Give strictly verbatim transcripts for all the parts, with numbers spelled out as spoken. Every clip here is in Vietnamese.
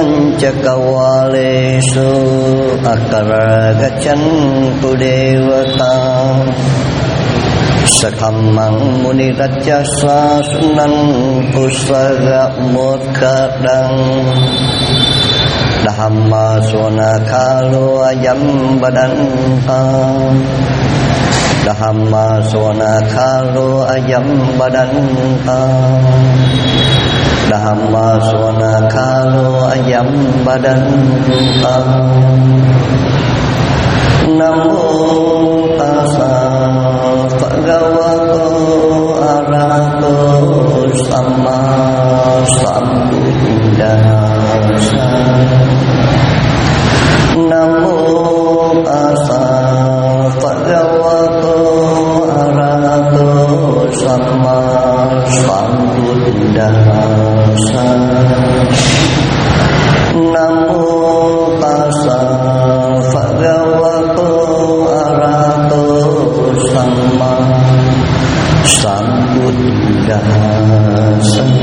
Chakawalesu Akara Gachantu Devata Sakhammang Muni Rajasa Sunan Pusara Mokkadang Dhamma Swana Kalu Ayam Badanta Dhamma Swana Kalu Ayam Badanta Dhamma Swana Kalu Ayam Badanta Namo Tassa Bhagavato Arahato Samma Sambuddhassa Namo Tassa Bhagavato Arahato Samma Sambuddhassa Namo Tassa Bhagavato Arahato Samma Sambuddhassa.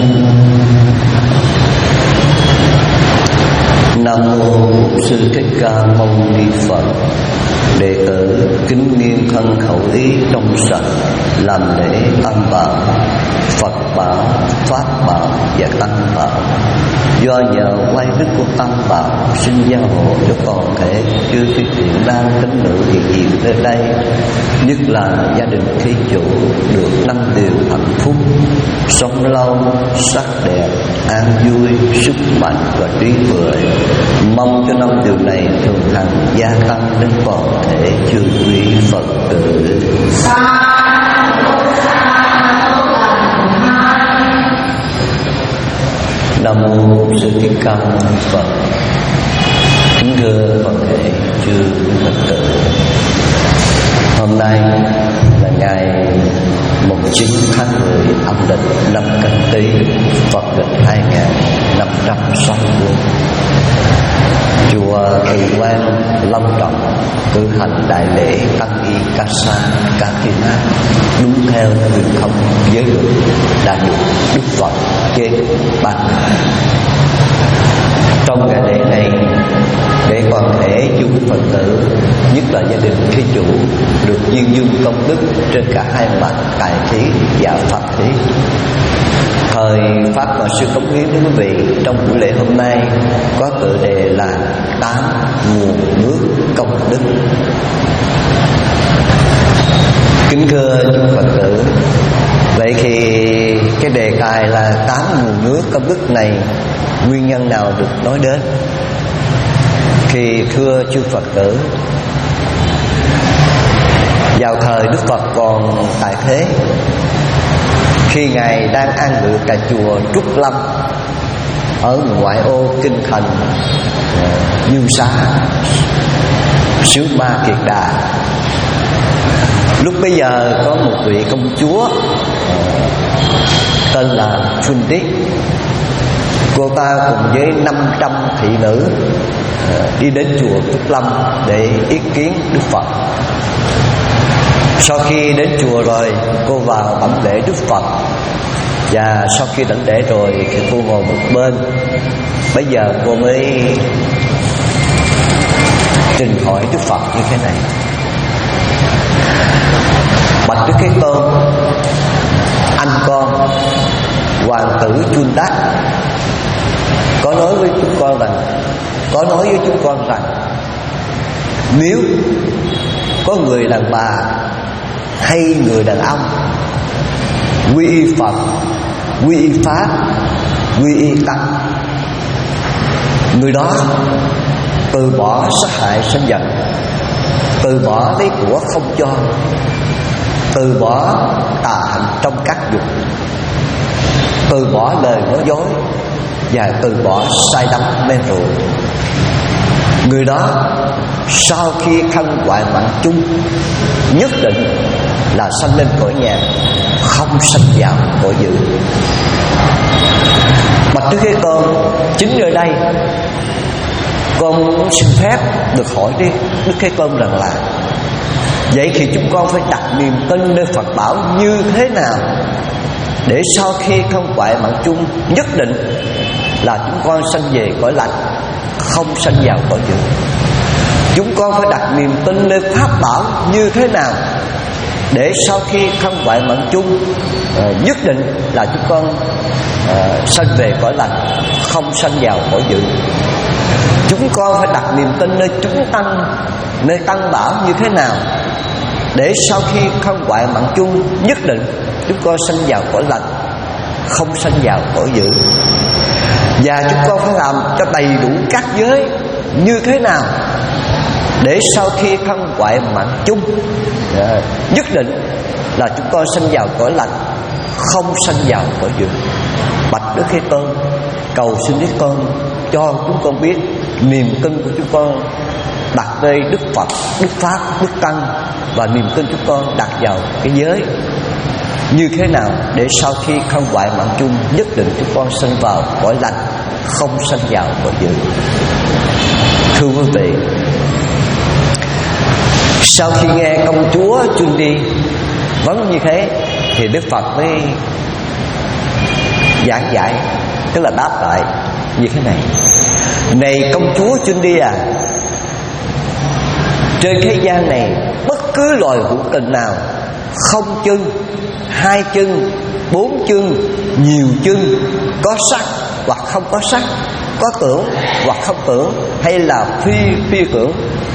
Nam mô Sư Thích Ca Mâu Ni Phật. Đệ tử kính niêm thân khẩu ý trong sạch, làm lễ tam bảo, Phật bảo, Pháp bảo và Tăng bảo. Do nhờ quay đức của Tam bảo, xin gia hộ cho toàn thể chư thiên thiện nam tín nữ hiện diện nơi đây, nhất là gia đình thí chủ được năm điều hạnh phúc, sống lâu, sắc đẹp, an vui, sức mạnh và trí tuệ. Mong cho năm điều này thường hằng gia tăng đến toàn thể chư quý Phật tử. Nam mô Sư Thích Ca Mâu Ni Phật. Kính thưa toàn thể chư Phật tử, hôm nay là ngày mùng chín tháng mười âm lịch năm Canh Tý, Phật lịch hai nghìn năm trăm sáu mươi. Chùa Từ Quan long trọng cử hành đại lễ Tăng Y Ca Sa Ca Thiên Ác đúng theo truyền thống giới luật đã được Đức Phật trên ban hành. Trong ngày lễ này, để toàn thể chư Phật tử, nhất là gia đình thí chủ, được duyên dương công đức trên cả hai mặt tài thí và pháp thí. Thời Pháp và Sư cống hiến đến quý vị trong buổi lễ hôm nay có tựa đề là tám nguồn nước công đức. Kính thưa chư Phật tử, vậy thì cái đề tài là tám nguồn nước công đức này, nguyên nhân nào được nói đến? Thì thưa chư Phật tử, vào thời Đức Phật còn tại thế, khi Ngài đang an ngự tại chùa Trúc Lâm ở ngoại ô kinh thành Dương Xá, xứ Ma Kiệt Đà, lúc bấy giờ có một vị công chúa tên là Chundi. Cô ta cùng với năm trăm thị nữ đi đến chùa Trúc Lâm để yết kiến Đức Phật. Sau khi đến chùa rồi, cô vào bẩm lễ Đức Phật, và sau khi đảnh lễ rồi thì cô ngồi một bên. Bây giờ cô mới trình hỏi Đức Phật như thế này: bạch Đức Thế Tôn, anh con hoàng tử Chun Đắc có nói với chúng con rằng có nói với chúng con rằng nếu có người đàn bà hay người đàn ông quy y Phật, quy y Pháp, quy y Tăng, người đó từ bỏ sát hại sinh vật, từ bỏ lấy của không cho, từ bỏ tà hạnh trong các dục, từ bỏ lời nói dối và từ bỏ sai đắm mê rượu, người đó sau khi thân hoại mạng chung nhất định là sanh lên cõi nhà, không sanh vào cõi dữ. Bạch Đức Thế Tôn, chính ở đây con xin phép được hỏi đi Đức Thế Tôn rằng là vậy thì chúng con phải đặt niềm tin nơi Phật bảo như thế nào để sau khi không hoại mạng chung nhất định là chúng con sanh về cõi lành, không sanh vào cõi dữ. Chúng con phải đặt niềm tin nơi pháp bảo như thế nào để sau khi thân hoại mạng chung, uh, nhất định là chúng con uh, sanh về cõi lành, không sanh vào cõi dữ. Chúng con phải đặt niềm tin nơi chúng tăng, nơi tăng bảo như thế nào để sau khi thân hoại mạng chung, nhất định chúng con sanh vào cõi lành, không sanh vào cõi dữ. Và chúng con phải làm cho đầy đủ các giới như thế nào để sau khi thân hoại mạng chung, nhất định là chúng con sanh vào cõi lành, không sanh vào cõi dữ. Bạch Đức Thế Tôn, cầu xin Đức Con cho chúng con biết niềm tin của chúng con đặt nơi Đức Phật, Đức Pháp, Đức Tăng, và niềm tin chúng con đặt vào cái giới như thế nào để sau khi thân hoại mạng chung, nhất định chúng con sanh vào cõi lành, không sanh vào cõi dữ. Thưa quý vị, sau khi nghe công chúa Chundi vấn như thế thì Đức Phật mới giảng giải, tức là đáp lại như thế này: này công chúa Chundi à, trên thế gian này bất cứ loài hữu tình nào không chân, hai chân, bốn chân, nhiều chân, có sắc hoặc không có sắc, có tưởng hoặc không tưởng, hay là phi phi tưởng,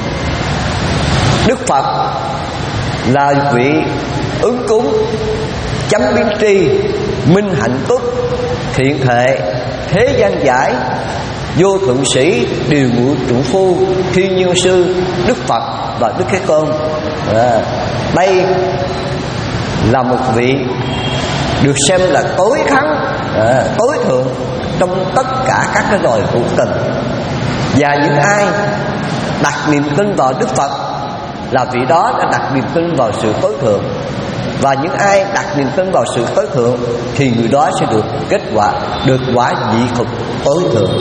Đức Phật là vị ứng cúng, chánh biến tri, minh hạnh túc, thiện thệ, thế gian giải, vô thượng sĩ, điều ngự trụ phu, thiên nhân sư, Đức Phật và Đức Thế Tôn. à, Đây là một vị được xem là tối thắng, à, tối thượng trong tất cả các cái loài hữu tình. Và những ai đặt niềm tin vào Đức Phật là vị đó đã đặt niềm tin vào sự tối thượng. Và những ai đặt niềm tin vào sự tối thượng thì người đó sẽ được kết quả, được quả vị thực tối thượng.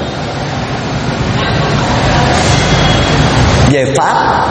Về pháp,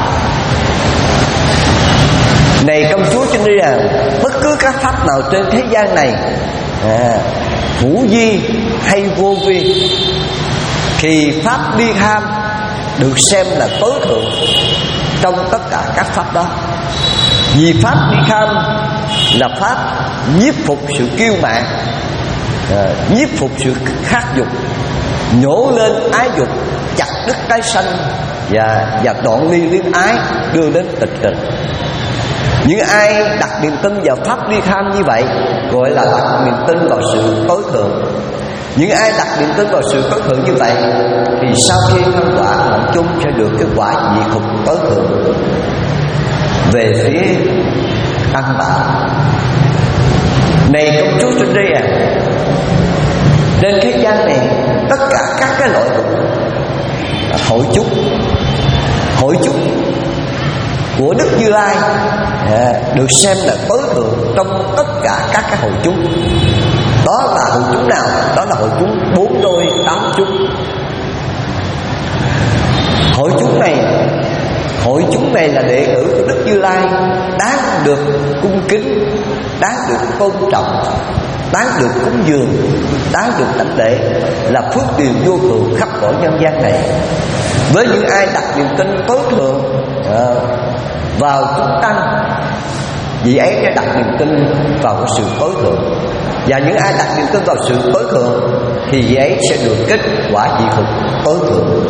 này công chúa Chundi à, bất cứ các pháp nào trên thế gian này, à, hữu vi hay vô vi, thì pháp bi tham được xem là tối thượng trong tất cả các pháp đó. Vì pháp bi tham là pháp nhiếp phục sự kiêu mạn, à, nhiếp phục sự khát dục, nhổ lên ái dục, chặt đứt cái sanh, và và đoạn ly luyến ái, đưa đến tịch tịnh. Những ai đặt niềm tin vào pháp ly tham như vậy gọi là đặt niềm tin vào sự tối thượng. Những ai đặt niềm tin vào sự tối thượng như vậy thì sau khi thân quả mạng chung sẽ được cái quả vị khục tối thượng. Về phía Tăng Bảo, này công chúa Chundi à, trên thế gian này tất cả các cái loại hội chúng, hội chúng của Đức Như Lai à, được xem là tối thượng trong tất cả các cái hội chúng. Đó là hội chúng nào? Đó là hội chúng bốn đôi tám chúng. Hội chúng này, hội chúng này là đệ tử của Đức Như Lai, đáng được cung kính, đáng được tôn trọng, đáng được cúng dường, đáng được đảnh lễ, là phước điền vô thường khắp cõi nhân gian này. Với những ai đặt niềm tin tối thượng à, vào chúng tăng, vị ấy đã đặt niềm tin vào cái sự tối thượng. Và những ai đặt niềm tin vào sự tối thượng thì vị ấy sẽ được kết quả vị thực tối thượng.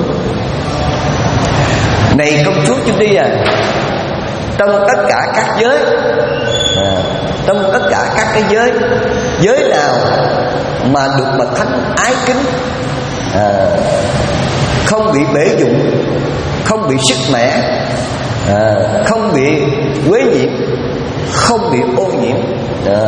Này công chúa Chundi à, trong tất cả các giới, à, trong tất cả các cái giới, giới nào mà được bậc thánh ái kính, à, không bị bể dụng, không bị sức mẻ, à, không bị quế nhiễm, không bị ô nhiễm, à,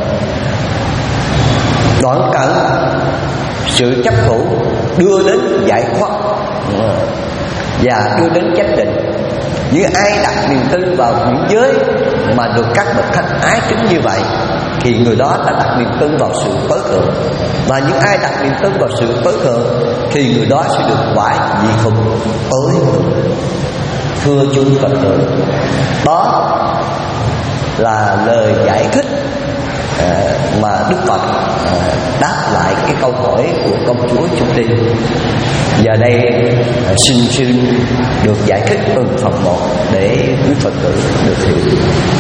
đoạn cận sự chấp thủ, đưa đến giải thoát à, và đưa đến chánh định. Những ai đặt niềm tin vào những giới mà được các bậc thánh ái kính như vậy thì người đó đã đặt niềm tin vào sự tối thượng. Và những ai đặt niềm tin vào sự tối thượng thì người đó sẽ được quả vị thực tối thượng. Thưa chúng Phật tử, đó là lời giải thích à, mà Đức Phật à, đáp lại cái câu hỏi của công chúa Chundi. Giờ đây xin xin được giải thích từng phần một để quý Phật tử được hiểu.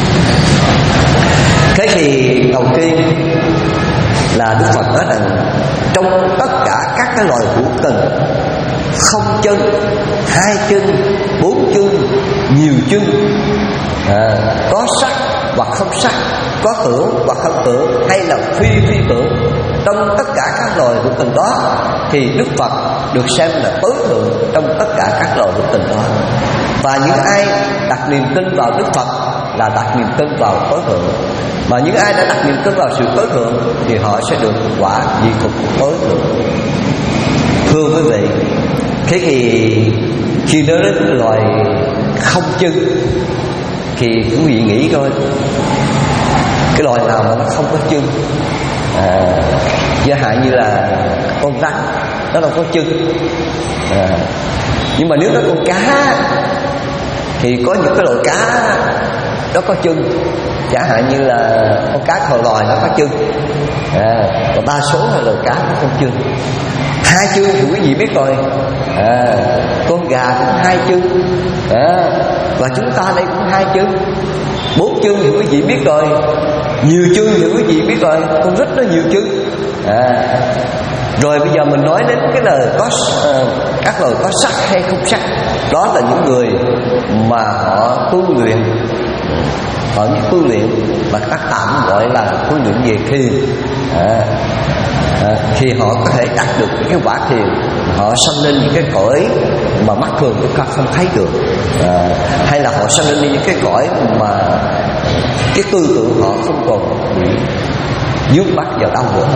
Thế thì đầu tiên là Đức Phật nói rằng trong tất cả các cái loài hữu tình, không chân, hai chân, bốn chân, nhiều chân, à, có sắc hoặc không sắc, có tưởng hoặc không tưởng, hay là phi phi tưởng, trong tất cả các loài hữu tình đó thì Đức Phật được xem là tối thượng trong tất cả các loài hữu tình đó. Và những ai đặt niềm tin vào Đức Phật là đặt niềm tin vào tối thượng. Mà những ai đã đặt niềm tin vào sự tối thượng thì họ sẽ được quả vị phục tối thượng. Thưa quý vị, thế thì khi nói đến loài không chân thì quý vị nghĩ coi, cái loài nào mà nó không có chân? À, giả hạn như là con rắn, nó đâu có chân. À, nhưng mà nếu nó con cá thì có những cái loại cá nó có chân, giả hạn như là con cá khờ lòi nó có chân. À, còn đa số là loài cá nó không chân. Hai chân thì quý vị biết rồi. À, con gà cũng hai chân. À, và chúng ta đây cũng hai chân. Bốn chân thì quý vị biết rồi. Nhiều chân thì quý vị biết rồi. Con rít nó nhiều chân. À, rồi bây giờ mình nói đến cái lời có uh, các lời có sắc hay không sắc. Đó là những người mà họ tu luyện, họ những tu luyện mà các tạm gọi là tu luyện về thiền. À, à, thì họ có thể đạt được cái quả thiền, họ sanh lên những cái cõi mà mắt thường chúng ta không thấy được. À, hay là họ sanh lên những cái cõi mà cái tư tưởng họ không còn bị dướng mắt vào đâu nữa hết.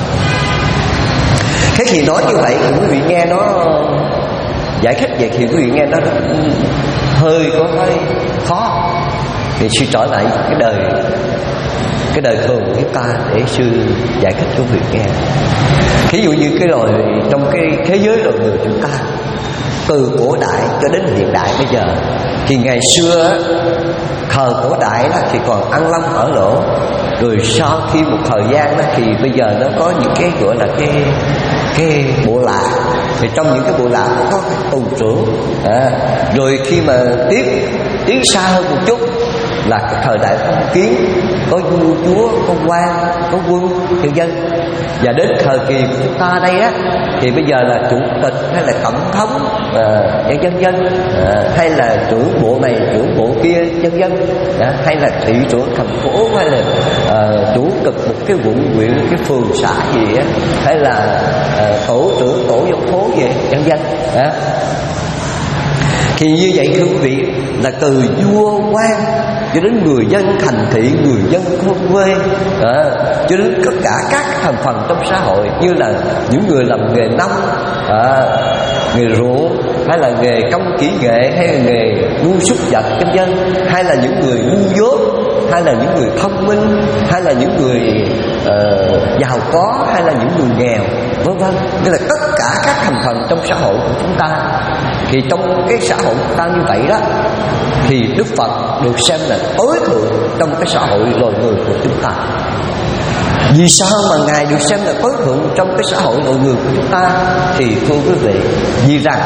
Thế thì nói như vậy thì quý vị nghe nó giải thích vậy thì quý vị nghe nó hơi có hơi khó. Thì sư trở lại cái đời cái đời thường của chúng ta để sư giải thích cho quý vị nghe. Thí dụ như cái loài trong cái thế giới loài người chúng ta, từ cổ đại cho đến hiện đại bây giờ, thì ngày xưa thời cổ đại đó thì còn ăn lông ở lỗ, rồi sau khi một thời gian đó thì bây giờ nó có những cái gọi là cái cái bộ lạc, thì trong những cái bộ lạc có cái tù trưởng. À, rồi khi mà tiến tiến xa hơn một chút là cái thời đại phong kiến, có vua chúa, có quan, có quân, nhân dân. Và đến thời kỳ của chúng ta đây á thì bây giờ là chủ tịch hay là tổng thống, à, nhân dân, à, hay là trưởng bộ này trưởng bộ kia, nhân dân, à, hay là thị trưởng thành phố, hay là à, chủ tịch một cái quận huyện, cái phường xã gì á, hay là à, tổ trưởng tổ dân phố gì, nhân dân. À, thì như vậy thưa quý vị, là từ vua quan cho đến người dân thành thị, người dân thôn quê, à, cho đến tất cả các thành phần trong xã hội, như là những người làm nghề nông, à, nghề ruộng, hay là nghề công kỹ nghệ, hay là nghề nuôi súc vật kinh dân, hay là những người ngu dốt, hay là những người thông minh, hay là những người uh, giàu có, hay là những người nghèo, vân vân. Tức là tất cả các thành phần trong xã hội của chúng ta. Thì trong cái xã hội của chúng ta như vậy đó, thì Đức Phật được xem là tối thượng trong cái xã hội loài người của chúng ta. Vì sao mà Ngài được xem là tối thượng trong cái xã hội loài người của chúng ta? Thì thưa quý vị, vì rằng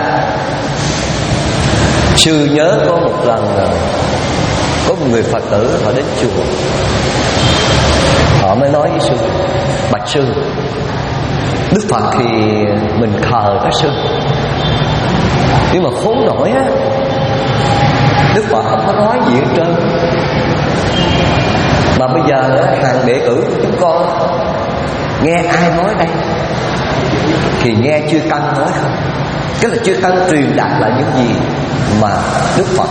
sư nhớ có một lần có một người Phật tử họ đến chùa, họ mới nói với sư: bạch sư, Đức Phật thì mình thờ đó sư, nhưng mà khốn nổi á, Đức Phật không có nói gì hết trơn. Mà bây giờ hàng đệ tử của chúng con nghe ai nói đây thì nghe chư tăng nói không. Cái là chư tăng truyền đạt lại những gì mà Đức Phật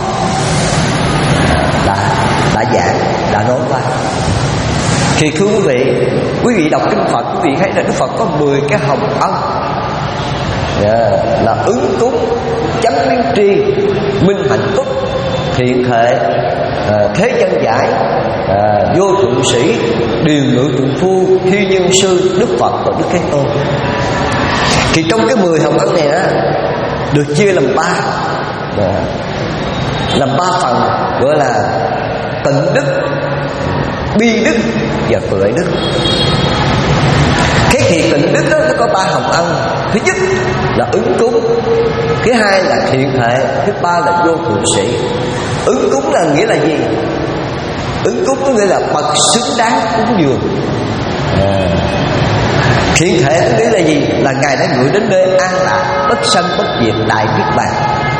đã đã giảng, đã nói qua. Thì thưa quý vị, quý vị đọc kinh Phật, quý vị thấy là Đức Phật có mười cái hồng ân. Yeah, là ứng cúng, chánh biến tri, minh hạnh túc, thiện thệ, à, thế chân giải, à, vô thượng sĩ, điền ngự trượng phu, thi nhân sư, Đức Phật và Đức Thế Tôn. Thì trong cái mười hồng ân này á, được chia làm ba, à, làm ba phần, gọi là tịnh đức, bi đức và tuệ đức. Cái thiện tịnh đức đó nó có ba hồng ân. Thứ nhất là ứng cúng, thứ hai là thiện hệ, thứ ba là vô thượng sĩ. Ứng cúng là nghĩa là gì? Ứng cúng có nghĩa là bậc xứng đáng cúng dường. à. Thiện hệ có nghĩa là gì? Là Ngài đã ngự đến nơi an lạc, bất sanh bất diệt, đại niết bàn.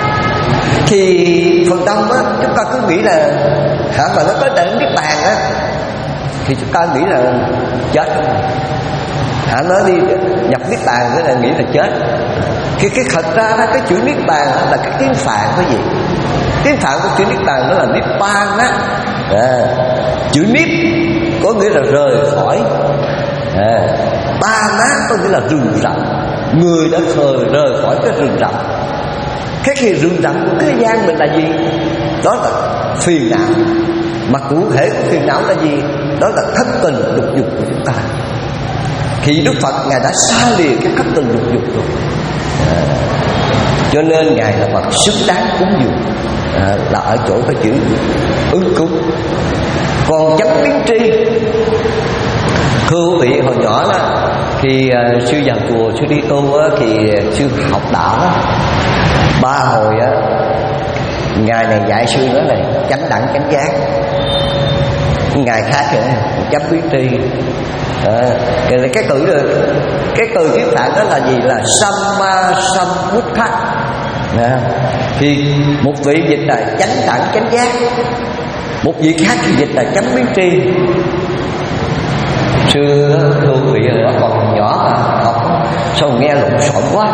Thì phần đông á, chúng ta cứ nghĩ là hả mà nó có đại niết bàn á, thì chúng ta nghĩ là chết không? Hả nói đi nhập niết bàn cái là nghĩ là chết. Thì cái thật ra đó, cái chữ niết bàn là cái tiếng Phạn cái gì? Tiếng Phạn của chữ niết bàn đó là niết bàn á. À, chữ niết có nghĩa là rời khỏi, à, ba nát có nghĩa là rừng rậm. Người đã rời rời khỏi cái rừng rậm. Cái khi rừng rậm của thế gian mình là gì? Đó là phiền não. Mà cụ thể của phiền não là gì? Đó là thất tình lục dục của chúng ta. Thì Đức Phật Ngài đã xa lìa cái thất tình lục dục rồi, à, cho nên Ngài là bậc xứng đáng cúng dường, à, là ở chỗ cái chữ ứng cúng. Còn chánh biến tri, thưa quý vị, hồi nhỏ đó khi uh, sư vào chùa sư đi tu á, thì sư học đạo đó, ba hồi á, ngài này dạy sư nói này chánh đẳng chánh giác, ngài khác rồi chánh biến tri. À, cái, cái từ cái từ tiếng Phạn đó là gì? Là samma sambuddha. À, thì một vị dịch là chánh đẳng chánh giác, một vị khác thì dịch là chánh biến tri. Xưa thưa quý vị là còn nhỏ mà học sao nghe lộn xộn quá,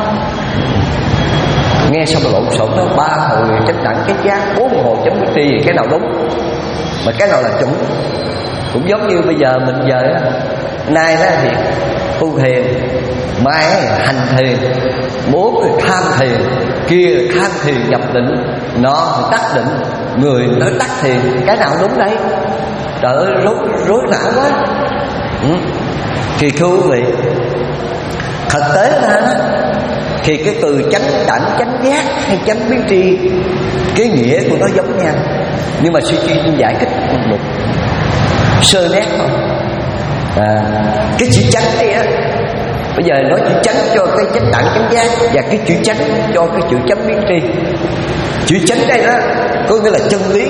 nghe xong lộn xộn đó, ba hồi chánh đẳng chánh giác, bốn hồi chánh biến tri, cái nào đúng mà cái nào là chuẩn. Cũng giống như bây giờ mình giờ đó, nay đó thì tu thiền, mai hành thiền, bốn thì tham thiền, kia tham thiền nhập định, nó thì tắt định, người nói tắt thiền, cái nào đúng đấy? Trời ơi, rối, rối não quá. ừ. Thì thưa quý vị, thực tế ra đó, thì cái từ chánh đẳng chánh giác hay chánh biến tri, cái nghĩa của nó giống nhau, nhưng mà sư chuyên giải thích một sơ nét thôi. À, cái chữ chánh đây á, bây giờ nói chữ chánh cho cái chánh đẳng chánh giác, và cái chữ chánh cho cái chữ chánh biến tri. Chữ chánh đây đó có nghĩa là chân lý,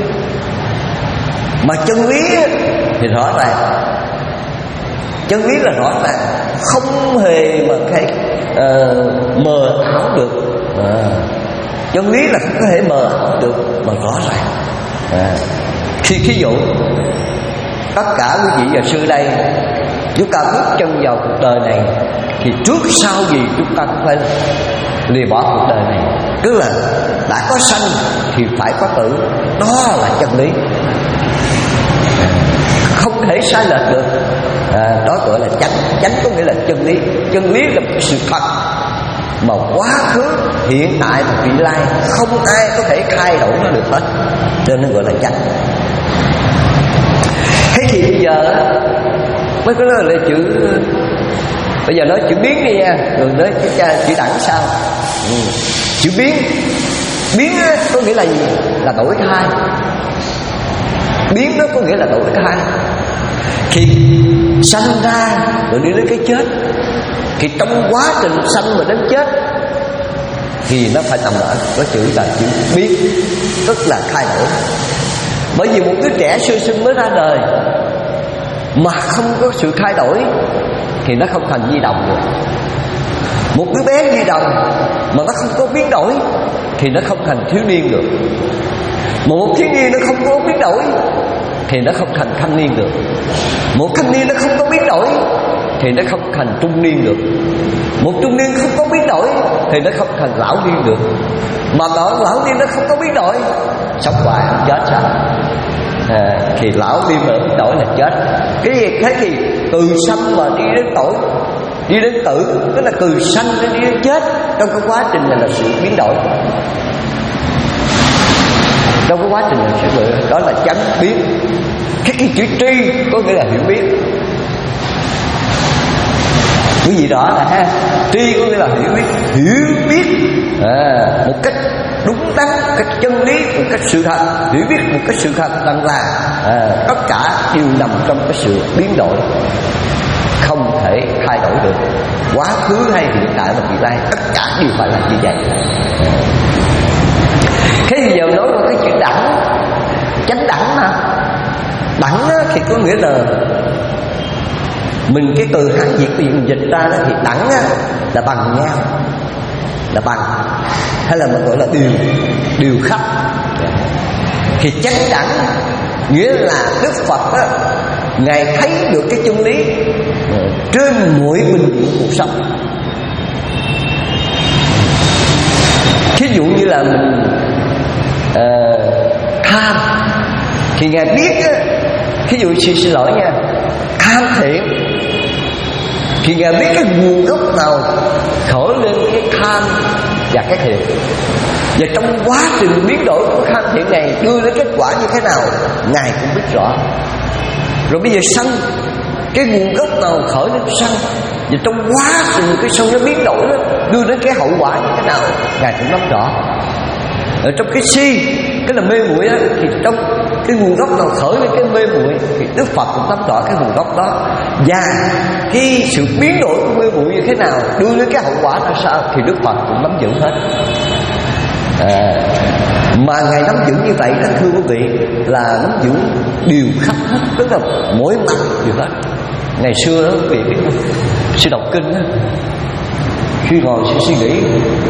mà chân lý thì rõ ràng, chân lý là rõ ràng, không hề mà cái uh, mờ ảo được. À, chân lý là không có thể mờ ảo được mà rõ ràng. À, khi ví dụ tất cả quý vị và sư đây, chúng ta bước chân vào cuộc đời này thì trước sau gì chúng ta cũng phải lìa bỏ cuộc đời này. Tức là đã có sanh thì phải có tử, đó là chân lý, không thể sai lệch được. À, đó gọi là chánh. Chánh có nghĩa là chân lý. Chân lý là một sự thật mà quá khứ, hiện tại và vị lai không ai có thể thay đổi nó được hết, cho nên gọi là chánh. Thế thì bây giờ mới có nói là chữ, bây giờ nói chữ biến đi nha, rồi nói chữ, chữ đẳng sao. ừ. Chữ biến, biến có nghĩa là gì? Là đổi thay. Biến nó có nghĩa là đổi thay. Thì sanh ra rồi đi đến cái chết, thì trong quá trình sanh mà đến chết thì nó phải nằm ở cái chữ là chữ biến, tức là thay đổi. Bởi vì một đứa trẻ sơ sinh mới ra đời mà không có sự thay đổi thì nó không thành nhi đồng được. Một đứa bé nhi đồng mà nó không có biến đổi thì nó không thành thiếu niên được. Một thiếu niên nó không có biến đổi thì nó không thành thanh niên được. Một thanh niên nó không có biến đổi thì nó không thành trung niên được. Một trung niên không có biến đổi thì nó không thành lão niên được. Mà đó lão niên nó không có biến đổi, sống hoài không chết sao? À, thì lão niên mà biến đổi là chết. Cái gì thế thì từ sanh mà đi đến tuổi, đi đến tử, tức là từ sanh đến đi đến chết, trong cái quá trình này là sự biến đổi. Trong cái quá trình này sự biến đổi, đó là chánh biến. Cái, cái chữ tri có nghĩa là hiểu biết. Cái gì đó là ha, tri có nghĩa là hiểu biết, hiểu biết à, một cách đúng đắn, một cách chân lý, một cách sự thật, hiểu biết một cách sự thật rằng là à, tất cả đều nằm trong cái sự biến đổi, không thể thay đổi được. Quá khứ hay hiện tại và tương lai tất cả đều phải là như vậy. Thế bây giờ nói qua cái chữ đẳng, chánh đẳng mà. Đẳng thì có nghĩa là mình cái từ Hán Việt bây giờ mình dịch ra đó, thì đẳng là bằng nhau, là bằng, hay là mình gọi là điều điều khắp. Thì chánh đẳng nghĩa là Đức Phật đó, Ngài thấy được cái chân lý trên mỗi bình diện cuộc sống. Thí dụ như là mình uh, tham thì Ngài biết á, thí dụ xin, xin lỗi nha, tham thiện thì Ngài biết cái nguồn gốc nào khởi lên cái tham và cái thiện, và trong quá trình biến đổi của tham thiện này đưa đến kết quả như thế nào Ngài cũng biết rõ. Rồi bây giờ sân, cái nguồn gốc nào khởi lên sân, và trong quá trình cái sân nó biến đổi đó, đưa đến cái hậu quả như thế nào Ngài cũng nắm rõ. Ở trong cái si, cái là mê muội á, thì trong cái nguồn gốc nào khởi lên cái mê muội thì Đức Phật cũng nắm rõ cái nguồn gốc đó, và cái sự biến đổi của mê muội như thế nào đưa đến cái hậu quả là sao thì Đức Phật cũng nắm giữ hết. À, mà Ngài nắm giữ như vậy đó thưa quý vị, là nắm giữ điều khắp hết, tức là mỗi mặt đều hết. Ngày xưa đó quý vị biết không, sư đọc kinh đó, khi ngồi sư suy nghĩ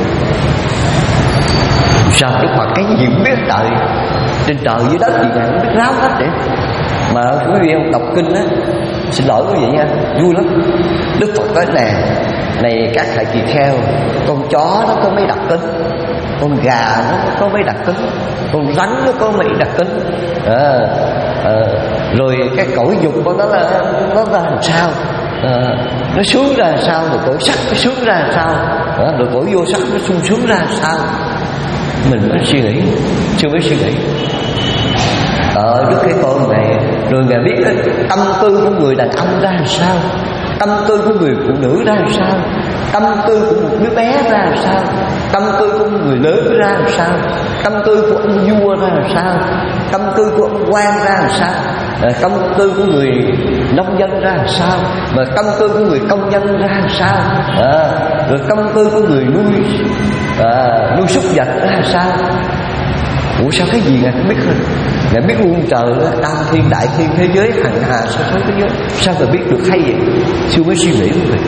sao Đức Phật cái gì cũng biết trời, trên trời dưới đất gì Ngài cũng biết ráo hết vậy. Mà quý vị không đọc kinh á, xin lỗi quý vị nha, vui lắm. Đức Phật nói nè, này các thầy tỳ kheo, con chó nó có mấy đặc tính, con gà nó có mấy đặc tính, con rắn nó có mấy đặc tính, à, à, rồi cái cõi dục của nó là nó ra làm sao, à, nó sướng ra làm sao, rồi cõi sắc nó sướng ra làm sao, à, rồi cõi vô sắc nó sung sướng ra làm sao. Mình mới suy nghĩ, chưa mới suy nghĩ. Ở Đức Thế Tôn này, rồi Ngài biết đó, tâm tư của người đàn ông ra làm sao, tâm tư của người phụ nữ ra làm sao, tâm tư của một đứa bé ra làm sao, tâm tư của người lớn ra làm sao, tâm tư của ông vua ra làm sao, tâm tư của ông quan ra làm sao, tâm tư của người nông dân ra làm sao, mà tâm tư của người công nhân ra làm sao, à, rồi tâm tư của người nuôi à, nuôi súc vật ra làm sao. Ủa sao cái gì Ngài cũng biết hết? Ngài biết luôn trời đó, tam thiên đại thiên thế giới hằng hà sa số thế giới, sao Ngài biết được hay vậy? Chưa mới suy nghĩ luôn vậy.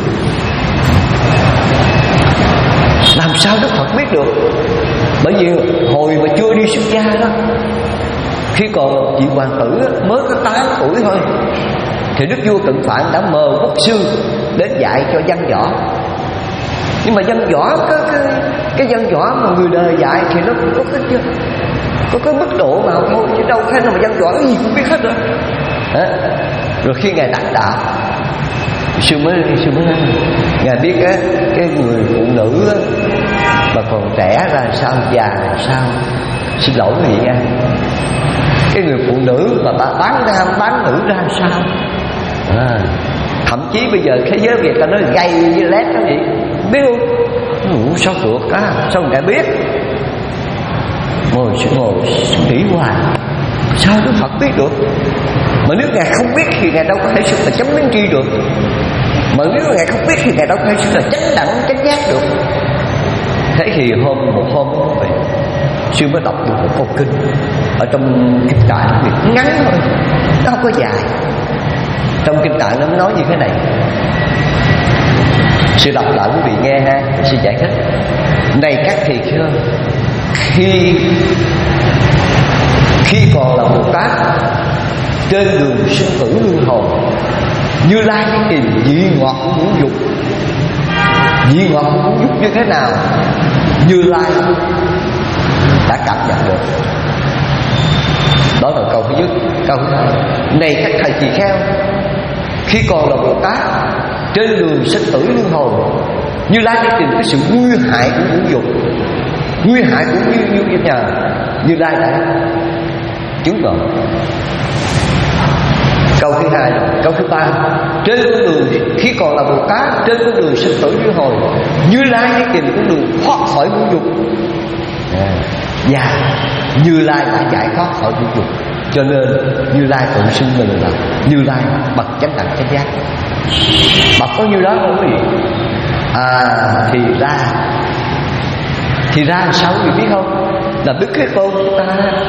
Làm sao Đức Phật biết được? Bởi vì hồi mà chưa đi xuất gia đó, khi còn vị hoàng tử mới có tám tuổi thôi, thì Đức vua Cận Phạn đã mời quốc sư đến dạy cho văn võ. Nhưng mà văn võ cái cái, cái văn võ mà người đời dạy thì nó cũng có cái có cái mức độ nào thôi, chứ đâu phải là mà văn võ cái gì cũng biết hết rồi. À, rồi khi Ngài đắc đạo, sư mới sư mới nói, Ngài biết á, cái người phụ nữ á, mà còn trẻ ra sao, già ra sao, xin lỗi quý vị nha, cái người phụ nữ mà bà bán nam bán nữ ra sao, à, thậm chí bây giờ thế giới Việt ta nói gay với lét đó vậy, biết không? Ủa, sao được á, sao Ngài biết? Ngồi ngồi nghĩ hoài, sao Đức Phật biết được? Mà nếu Ngài không biết thì Ngài đâu có thể sự là chấm đến tri được. Mà nếu Ngài không biết thì Ngài đâu có thể sự là chánh đẳng, chánh giác được. Thế thì hôm một hôm vậy, sư mới đọc được một câu kinh ở trong kinh Tạng, ngắn thôi, nó không có dài. Trong kinh Tạng nó nói như thế này, sư đọc lại quý vị nghe ha, sư giải thích. Này các thầy kheo, khi khi còn là Bồ Tát trên đường sinh tử luân hồi, Như Lai đi tìm vị ngọt của ngũ dục. Vị ngọt của ngũ dục như thế nào Như Lai đã cảm nhận được. Đó là câu thứ nhất. Câu thứ hai, này các thầy tỳ kheo, khi còn là Bồ Tát trên đường sinh tử luân hồi, Như Lai đi tìm cái sự nguy hại của ngũ dục, nguy hại của như như như nhờ Như Lai đã chứng ngộ. Câu thứ hai rồi. Câu thứ ba, trên con đường khi còn là Bồ Tát, trên con đường sinh tử luân hồi, Như Lai đi tìm con đường thoát khỏi ngũ dục. à, Và Như Lai đã giải thoát khỏi ngũ dục, cho nên Như Lai tự xưng mình là Như Lai bậc chánh đẳng chánh giác. Bậc có nhiêu đó không quý vị? À thì ra Thì ra sao quý vị biết không? Là Đức Thế Tôn ta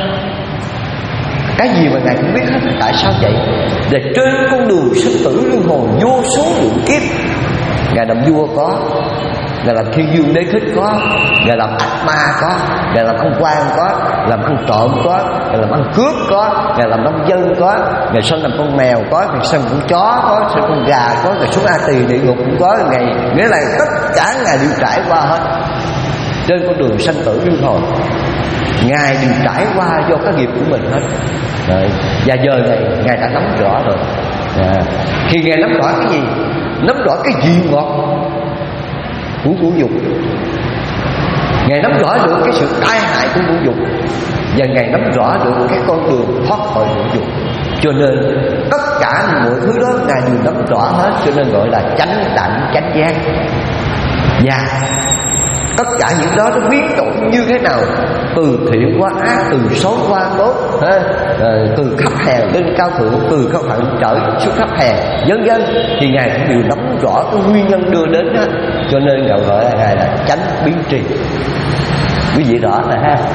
cái gì mà Ngài cũng biết hết. Tại sao vậy? Để trên con đường sinh tử luân hồi vô số lượng kiếp, Ngài làm vua có, Ngài làm thiên dương đế thích có, Ngài làm ác ma có, Ngài làm ông quan có, làm ăn trộm có, Ngài làm ăn cướp có, Ngài làm nông dân có, Ngài sinh làm con mèo có, Ngài sinh con chó có, sinh con gà có, Ngài xuống A Tỳ địa ngục cũng có. Ngài nghĩa là tất cả Ngài đều trải qua hết. Trên con đường sanh tử luân hồi, Ngài đều trải qua do cái nghiệp của mình hết. Rồi. Và giờ này Ngài đã nắm rõ rồi. à. Khi Ngài nắm rõ cái gì? Nắm rõ cái vị ngọt của ngũ dục. Ngài nắm rõ được cái sự tai hại của ngũ dục, và Ngài nắm rõ được cái con đường thoát khỏi ngũ dục. Cho nên tất cả mọi thứ đó Ngài đều nắm rõ hết, cho nên gọi là chánh đẳng chánh giác. Và tất cả những đó nó biến đổi như thế nào, từ thiện qua ác, từ xấu qua tốt, ha? À, từ thấp hèn lên cao thượng, từ cao thượng trở xuống thấp hèn, vân vân, thì Ngài cũng đều nắm rõ cái nguyên nhân đưa đến đó. Cho nên gọi gọi là Ngài là chánh biến trì. Quý vị rõ là ha.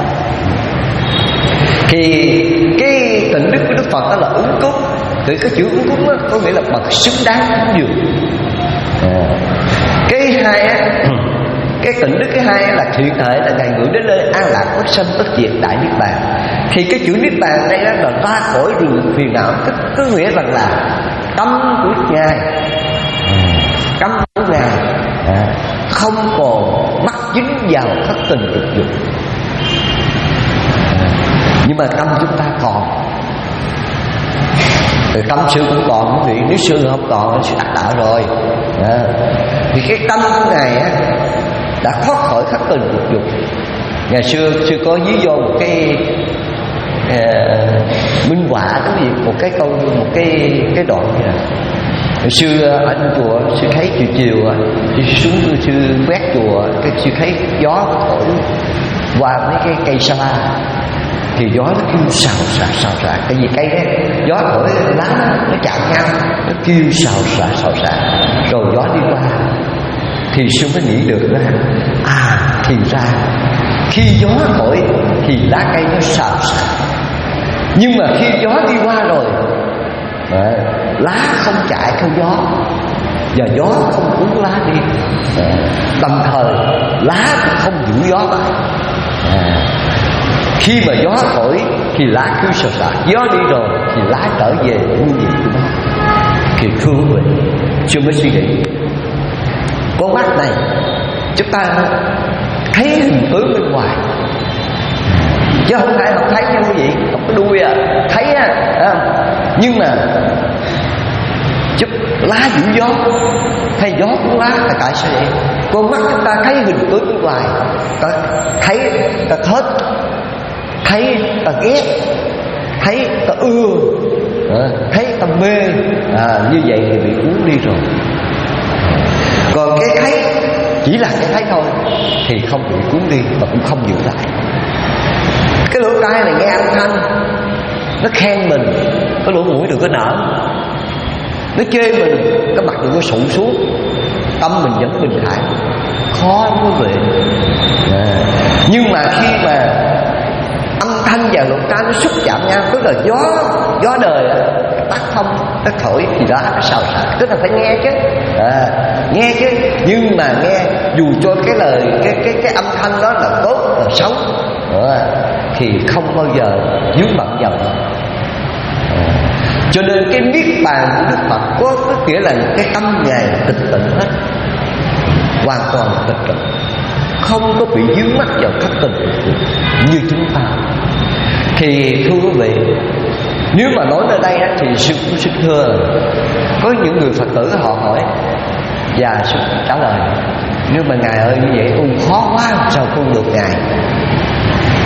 Thì cái tình đức của Đức Phật đó là ứng cúng. Thì cái chữ ứng cúng đó có nghĩa là bậc xứng đáng cúng dường. à. Cái hai á, cái tịnh đức cái hai là thiện thể, là Ngài ngự đến nơi an lạc bất sanh bất diệt đại niết bàn. Thì cái chữ niết bàn đây đó là ra khỏi rừng phiền não, có, có nghĩa rằng là tâm của Ngài, tâm của Ngài à, không còn mắc dính vào thất tình dục dục. à, Nhưng mà tâm chúng ta còn. Thì tâm sư cũng còn, quý vị. Nếu sư không còn, nó sẽ đắc đạo rồi. à, Thì cái tâm của Ngài á đã thoát khỏi thất tình dục dục. Ngày xưa sư có ví dụ một cái uh, minh họa cái gì, một cái câu, một cái cái đoạn như này. Ngày xưa ở trong chùa sư thấy chiều chiều sư xuống sư quét chùa, cái sư thấy gió thổi qua mấy cái cây sa la, thì gió nó kêu xào xạc xào xạc. Tại vì cây đó gió thổi lá nó chạm nhau, nó kêu xào xạc xào xạc, rồi gió đi qua. Thì sư mới nghĩ được là à thì ra khi gió thổi thì lá cây nó xào xạc, nhưng mà khi gió đi qua rồi à, lá không chạy theo gió, và gió không cuốn lá đi. à, Đồng thời lá cũng không giữ gió lại. à, Khi mà gió thổi thì lá cứ xào xạc, gió đi rồi thì lá trở về nguyên vị của nó. Thì thưa quý vị, sư mới suy nghĩ, con mắt này chúng ta thấy hình tướng bên ngoài, chứ không phải không thấy nha quý vị, không có đuôi à, thấy á, à. Nhưng mà chút lá giữ gió hay gió cuốn lá là tại sao vậy? Con mắt chúng ta thấy hình tướng bên ngoài, ta thấy ta thích, thấy ta ghét, thấy ta ưa, à, thấy ta mê, à, như vậy thì bị cuốn đi rồi. Còn cái thấy chỉ là cái thấy thôi thì không bị cuốn đi mà cũng không giữ lại. Cái lỗ tai này nghe âm thanh, nó khen mình, cái lỗ mũi đừng có nở, nó chê mình, cái mặt đừng có sụn xuống, tâm mình vẫn bình thản. Khó lắm quý vị. à. Nhưng mà khi mà âm thanh và lỗ tai nó xúc chạm nhau, tức là gió gió đời tác thông, nó thổi thì đó nó xào xạc, tức là phải nghe chứ, à, nghe chứ. Nhưng mà nghe dù cho cái lời cái cái cái âm thanh đó là tốt là xấu, à, thì không bao giờ dướng bận vào nó. à. Cho nên cái niết bàn của Đức Phật có có nghĩa là cái tâm Ngài tịch tịnh hết, hoàn toàn tịch tịnh, không có bị dướng mắc vào thất tình như chúng ta. Thì thưa quý vị, nếu mà nói ở đây thì sư cũng xin thưa, có những người Phật tử họ hỏi và sư trả lời, nếu mà Ngài ơi như vậy con khó quá, sao con được Ngài?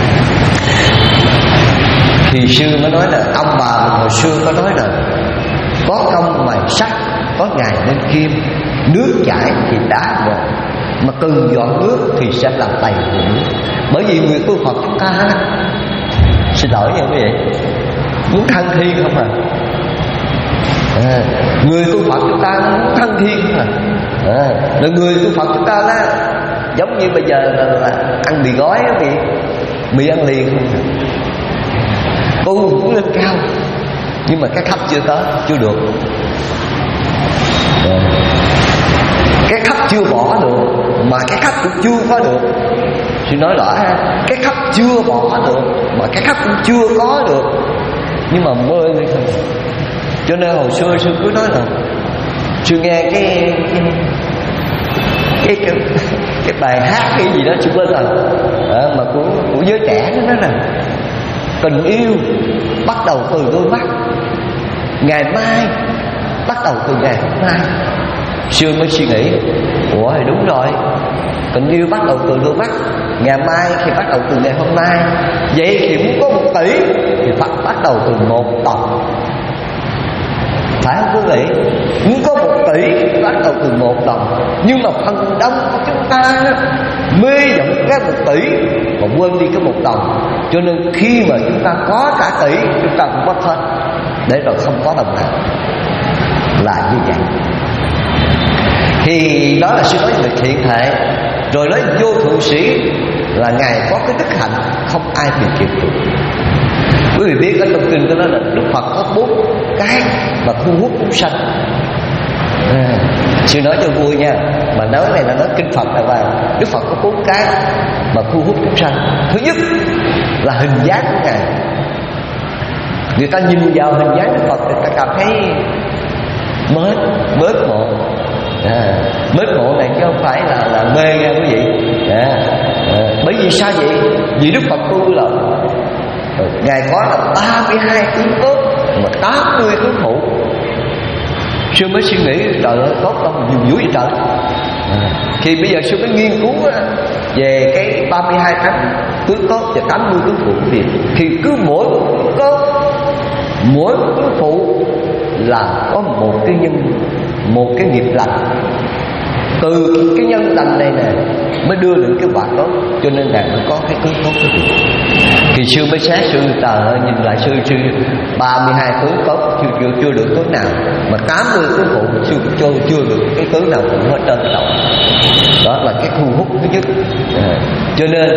Thì sư mới nói là ông bà mình hồi xưa có nói là có công mài sắt, có ngày nên kim. Nước chảy thì đá ngọt, mà từng giọt nước thì sẽ làm đầy nước. Bởi vì người tu Phật chúng ta, xin lỗi nha quý vị, muốn thăng thiên không à, à người tu Phật chúng ta muốn thăng thiên không à, à là người tu Phật chúng ta đó, giống như bây giờ là, là ăn mì gói đó, mì mì ăn liền không à. Tu muốn lên cao, nhưng mà cái thấp chưa tới, chưa được. à. Cái thấp chưa bỏ được, mà cái thấp cũng chưa có được. Xin nói rõ ha, cái thấp chưa bỏ được mà cái thấp cũng chưa có được, nhưng mà mơ đi thôi. Cho nên hồi xưa sư cứ nói là sư nghe cái cái cái, cái, cái bài hát cái gì đó sư quên rồi, à, mà của của giới trẻ nó nói là tình yêu bắt đầu từ đôi mắt, ngày mai bắt đầu từ ngày hôm nay. Sư mới suy nghĩ, ủa thì đúng rồi, tình yêu bắt đầu từ đôi mắt, ngày mai thì bắt đầu từ ngày hôm nay. Vậy thì muốn có một tỷ thì phải bắt đầu từ một đồng, phải không quý vị? Muốn có một tỷ thì bắt đầu từ một đồng. Nhưng mà phần đông của chúng ta đó, mê vọng cái một tỷ mà quên đi cái một đồng. Cho nên khi mà chúng ta có cả tỷ, chúng ta cũng mất hết, để rồi không có đồng nào. Là như vậy. Thì đó là sư nói về thiện hệ. Rồi nói vô thượng sĩ là Ngài có cái đức hạnh không ai bị kịp được. Quý vị biết ở trong kinh đó là Đức Phật có bốn cái mà thu hút chúng sanh. à, Sư nói cho vui nha, mà nói này là nói kinh Phật là vào Đức Phật có bốn cái mà thu hút chúng sanh. Thứ nhất là hình dáng của Ngài. Người ta nhìn vào hình dáng Đức Phật, người ta cảm thấy mến, mến mộ. À, mến mộ này chứ không phải là là mê nha quý vị. à, à, Bởi vì sao vậy? Vì Đức Phật tu là Ngài có là ba mươi hai tướng tốt mà tám mươi tướng phụ. Sư mới suy nghĩ trời ơi tốt không, nhiều dữ vậy trời. à, Thì bây giờ sư mới nghiên cứu về cái ba mươi hai cánh tướng tốt và tám mươi tướng phụ. Thì, thì cứ mỗi một tướng tốt, mỗi một tướng phụ là có một cái nhân, một cái nghiệp lành. Từ cái nhân lành này nè mới đưa đến cái quả tốt. Cho nên Ngài mới có cái tướng tốt cái gì. Thì sư mới xét sư trời ơi, nhìn lại sư sư ba mươi hai tướng tốt chưa chưa chưa được tướng nào, mà tám mươi tướng phụ sư chưa chưa được cái tướng nào cũng hết trơn đầu. Đó là cái thu hút thứ nhất. à, Cho nên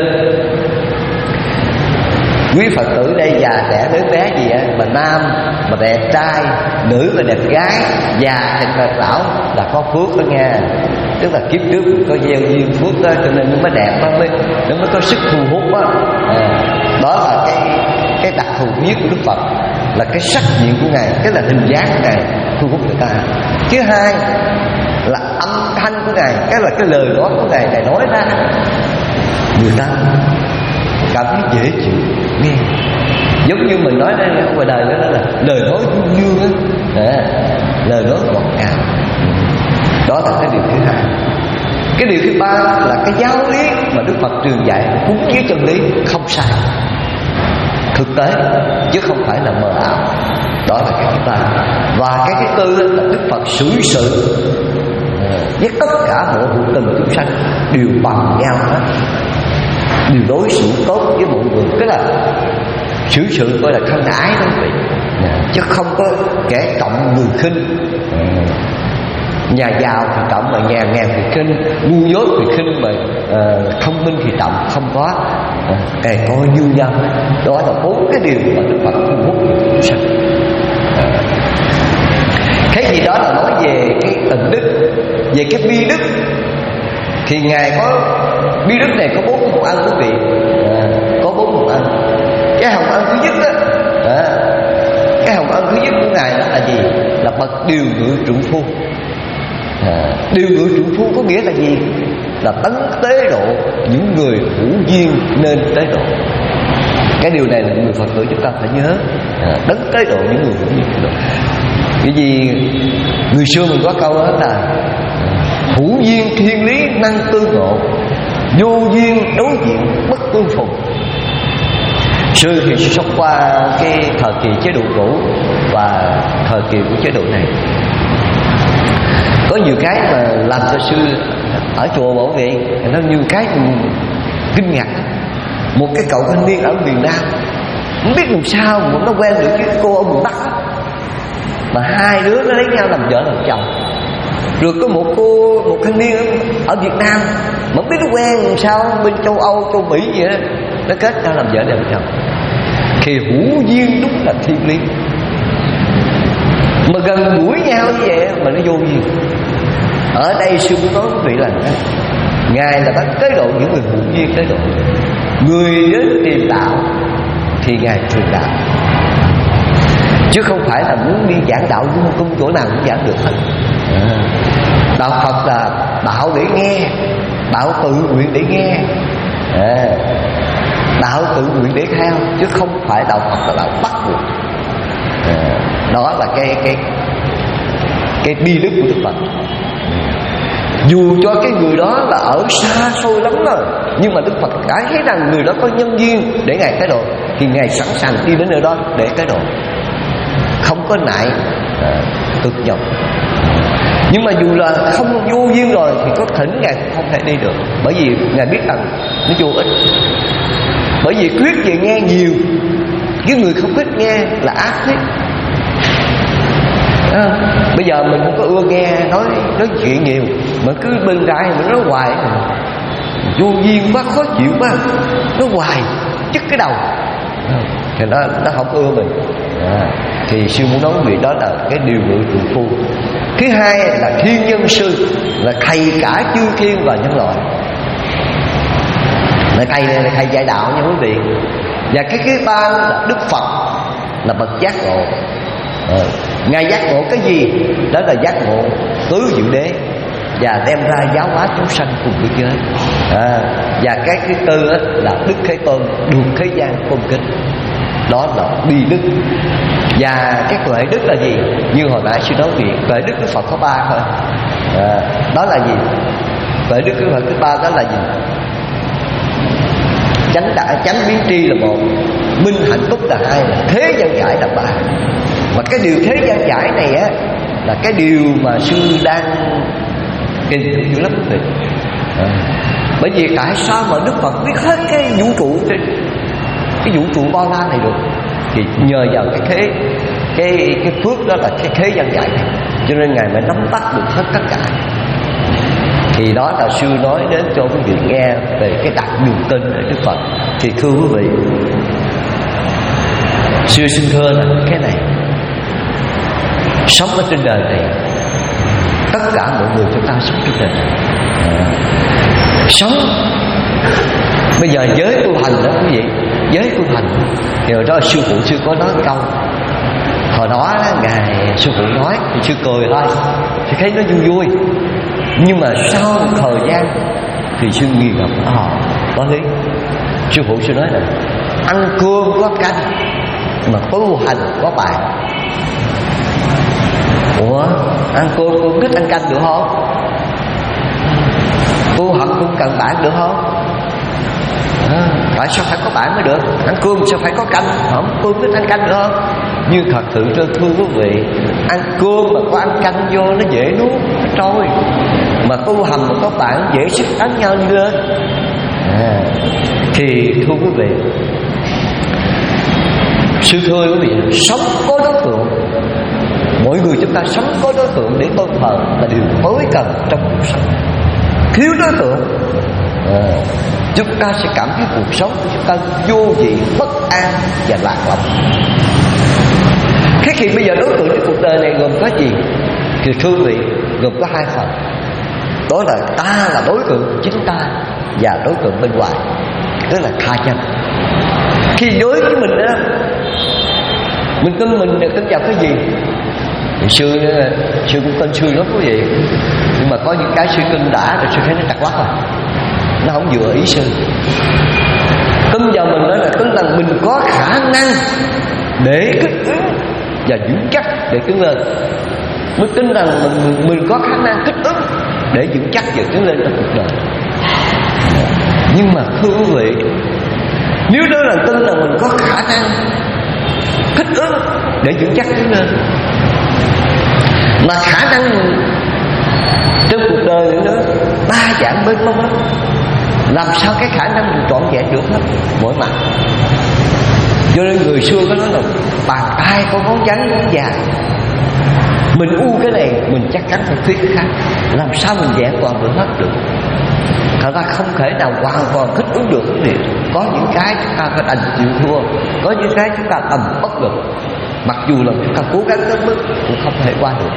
quý Phật tử đây già trẻ lớn bé gì á, mà nam mà đẹp trai, nữ mà đẹp gái, già thành và lão là có phước đó nha. Tức là kiếp trước có gieo duyên phước đó, cho nên nó mới đẹp, nó mới nó mới có sức thu hút đó. à, Đó là cái cái đặc thù nhất của Đức Phật, là cái sắc diện của Ngài, cái là hình dáng của Ngài thu hút người ta. Thứ hai là âm thanh của Ngài, cái là cái lời nói của Ngài, Ngài nói ra người ta cảm thấy dễ chịu nghe. Giống như mình nói đây ngoài đời đó là lời nói vui dương á, à, lời nói ngọt ngào. Đó là cái điều thứ hai. Cái điều thứ ba là cái giáo lý mà Đức Phật truyền dạy đúng với chân lý, không sai, thực tế chứ không phải là mờ ảo. Đó là cái thứ ba. Và cái thứ tư là Đức Phật xử sự với tất cả mọi hữu tình chúng sanh đều bằng nhau hết, đều đối xử tốt với mọi người. Cái là xử sự gọi là thân ái đó quý vị, chứ không có kẻ trọng người khinh. Nhà giàu thì trọng mà nhà nghèo thì khinh, ngu dốt thì khinh mà uh, thông minh thì trọng, không có uh, kề coi như nhau. Đó là bốn cái điều mà Đức Phật thu hút chúng sanh. uh. Cái gì đó là nói về cái tình đức, về cái bi đức. Thì Ngài có bi đức này có bốn hồng ân quý vị, à, có bốn hồng ân. Cái hồng ân thứ nhất đó, à, cái hồng ân thứ nhất của Ngài đó là gì? Là bậc điều ngự trượng phu. à, Điều ngự trượng phu có nghĩa là gì? Là tấn tế độ những người hữu duyên nên tế độ. Cái điều này là người Phật tử chúng ta phải nhớ, à, tấn tế độ những người hữu duyên. Bởi vì người xưa mình có câu đó là hữu duyên thiên lý năng tương ngộ, vô duyên đối diện bất tương phùng. Sư thì sống qua cái thời kỳ chế độ cũ và thời kỳ của chế độ này. Có nhiều cái mà làm cho sư ở chùa Bảo Vệ nó nhiều cái kinh ngạc. Một cái cậu thanh niên ở miền Nam không biết làm sao mà nó quen được cái cô ở miền Bắc đó. Mà hai đứa nó lấy nhau làm vợ làm chồng. Rồi có một cô, một thanh niên ở Việt Nam mà không biết nó quen làm sao bên châu Âu, châu Mỹ gì đó, nó kết nhau làm vợ làm chồng. Thì hữu duyên đúng là thiên liêng. Mà gần gũi nhau như vậy mà nó vô duyên. Ở đây sư muốn nói quý vị là Ngài là bắt tới độ những người hữu duyên tới độ. Người đến tìm đạo thì Ngài truyền đạo, chứ không phải là muốn đi giảng đạo nhưng không chỗ nào cũng giảng được hết. À, đạo Phật là đạo để nghe, đạo tự nguyện để nghe, à, đạo tự nguyện để theo, chứ không phải đạo Phật là đạo bắt buộc. À, đó là cái cái cái bi đức của Đức Phật. Dù cho cái người đó là ở xa xôi lắm rồi, nhưng mà Đức Phật cảm thấy rằng người đó có nhân duyên để Ngài cái độ, thì Ngài sẵn sàng đi đến nơi đó để cái độ, không có nại à, cực nhọc. Nhưng mà dù là không vô duyên rồi thì có thỉnh Ngài cũng không thể đi được, bởi vì Ngài biết rằng nó vô ích. Bởi vì thuyết về nghe nhiều, cái người không thích nghe là ác thuyết. À, bây giờ mình không có ưa nghe nói nói chuyện nhiều, mà cứ bên tai mình nói hoài, vô duyên quá, khó chịu quá, nói hoài chất cái đầu, à, thì nó nó không ưa mình. À, thì sư muốn nói việc đó là cái điều ngự trù phu. Thứ hai là thiên nhân sư, là thầy cả chư thiên và nhân loại. Là thầy này là thầy dạy đạo nha quý vị. Và cái thứ ba là Đức Phật, là bậc giác ngộ. À, Ngài giác ngộ cái gì? Đó là giác ngộ tứ diệu đế và đem ra giáo hóa chúng sanh cùng với giới. À, và cái thứ tư là Đức Thế Tôn được thế gian tôn kính. Đó là bi đức. Và cái tuệ đức là gì? Như hồi nãy sư nói việc tuệ đức Đức Phật có ba thôi. À, đó là gì? Tuệ đức Đức Phật thứ ba đó là gì? Chánh đại, chánh biến tri là một, minh hạnh túc là hai, là thế gian giải là ba. Mà cái điều thế gian giải này á là cái điều mà sư đang tìm hiểu dữ lắm quý vị. À, bởi vì tại sao mà Đức Phật biết hết cái vũ trụ, cái, cái vũ trụ bao la này được? Thì nhờ vào cái thế cái cái phước đó là cái thế gian giải này, cho nên Ngài mới nắm bắt được hết tất cả. Thì đó là sư nói đến cho quý vị nghe về cái đặc đường tin ở Đức Phật. Thì thưa quý vị, sư xin thưa là cái này, sống ở trên đời này, tất cả mọi người chúng ta sống trên đời này, à, sống bây giờ giới tu hành đó quý vị, giới tu hành thì hồi đó sư phụ sư có nói câu, hồi đó ngài sư phụ nói thì sư cười thôi, thì thấy nó vui vui. Nhưng mà sau một thời gian thì sư nghi ngờ, à, có lý. Sư phụ sư nói là ăn cơm có canh mà tu hành có bạn. Ủa, ăn cơm cũng thích ăn canh được không? Tu học cũng cần bạn được không? À, tại sao phải có bạn mới được? Ăn cơm sao phải có canh? Không, cơm thích ăn canh được không? Nhưng thật sự cho thưa quý vị, ăn cơm mà có ăn canh vô nó dễ nuốt, nó trôi. Mà tu hành mà có bạn dễ sức đánh nhau đi lên. À, thì thưa quý vị, sư thưa quý vị, sống có đối tượng. Mỗi người chúng ta sống có đối tượng để tôn thờ là điều tối cần trong cuộc sống. Thiếu đối tượng, à, chúng ta sẽ cảm thấy cuộc sống của chúng ta vô vị, bất an và lạc lõng. Thế thì bây giờ đối tượng trong cuộc đời này gồm có gì? Thì thưa quý vị, gồm có hai phần. Đó là ta là đối tượng của chính ta và đối tượng bên ngoài, tức là tha nhân. Khi đối với mình đó, mình tin mình tin vào cái gì? Thì sư sư cũng tin sư lắm quý vị, nhưng mà có những cái sư tin đã rồi sư thấy nó trật lắc rồi, nó không vừa ý sư. Tin vào mình nói là tin rằng mình có khả năng để kích ứng và vững chắc để đứng lên, mới tin rằng mình mình có khả năng kích ứng để vững chắc và đứng lên trong cuộc đời. Nhưng mà thưa quý vị, Nếu đó là tin là mình có khả năng thích ứng để vững chắc tiến lên. Mà khả năng trong cuộc đời nữa đa dạng bên mông lắm, làm sao cái khả năng mình trọn vẹn được hết mỗi mặt. Cho nên người xưa có nói là bàn tay có ngón trắng ngón dài, mình u cái này mình chắc chắn phải khuyết cái khác. Làm sao mình vẹn toàn được hết được? Thật ra không thể nào hoàn toàn thích ứng được cái điều. Có những cái chúng ta phải đành chịu thua, có những cái chúng ta tầm bất lực, mặc dù là chúng ta cố gắng tới mức cũng không thể qua được.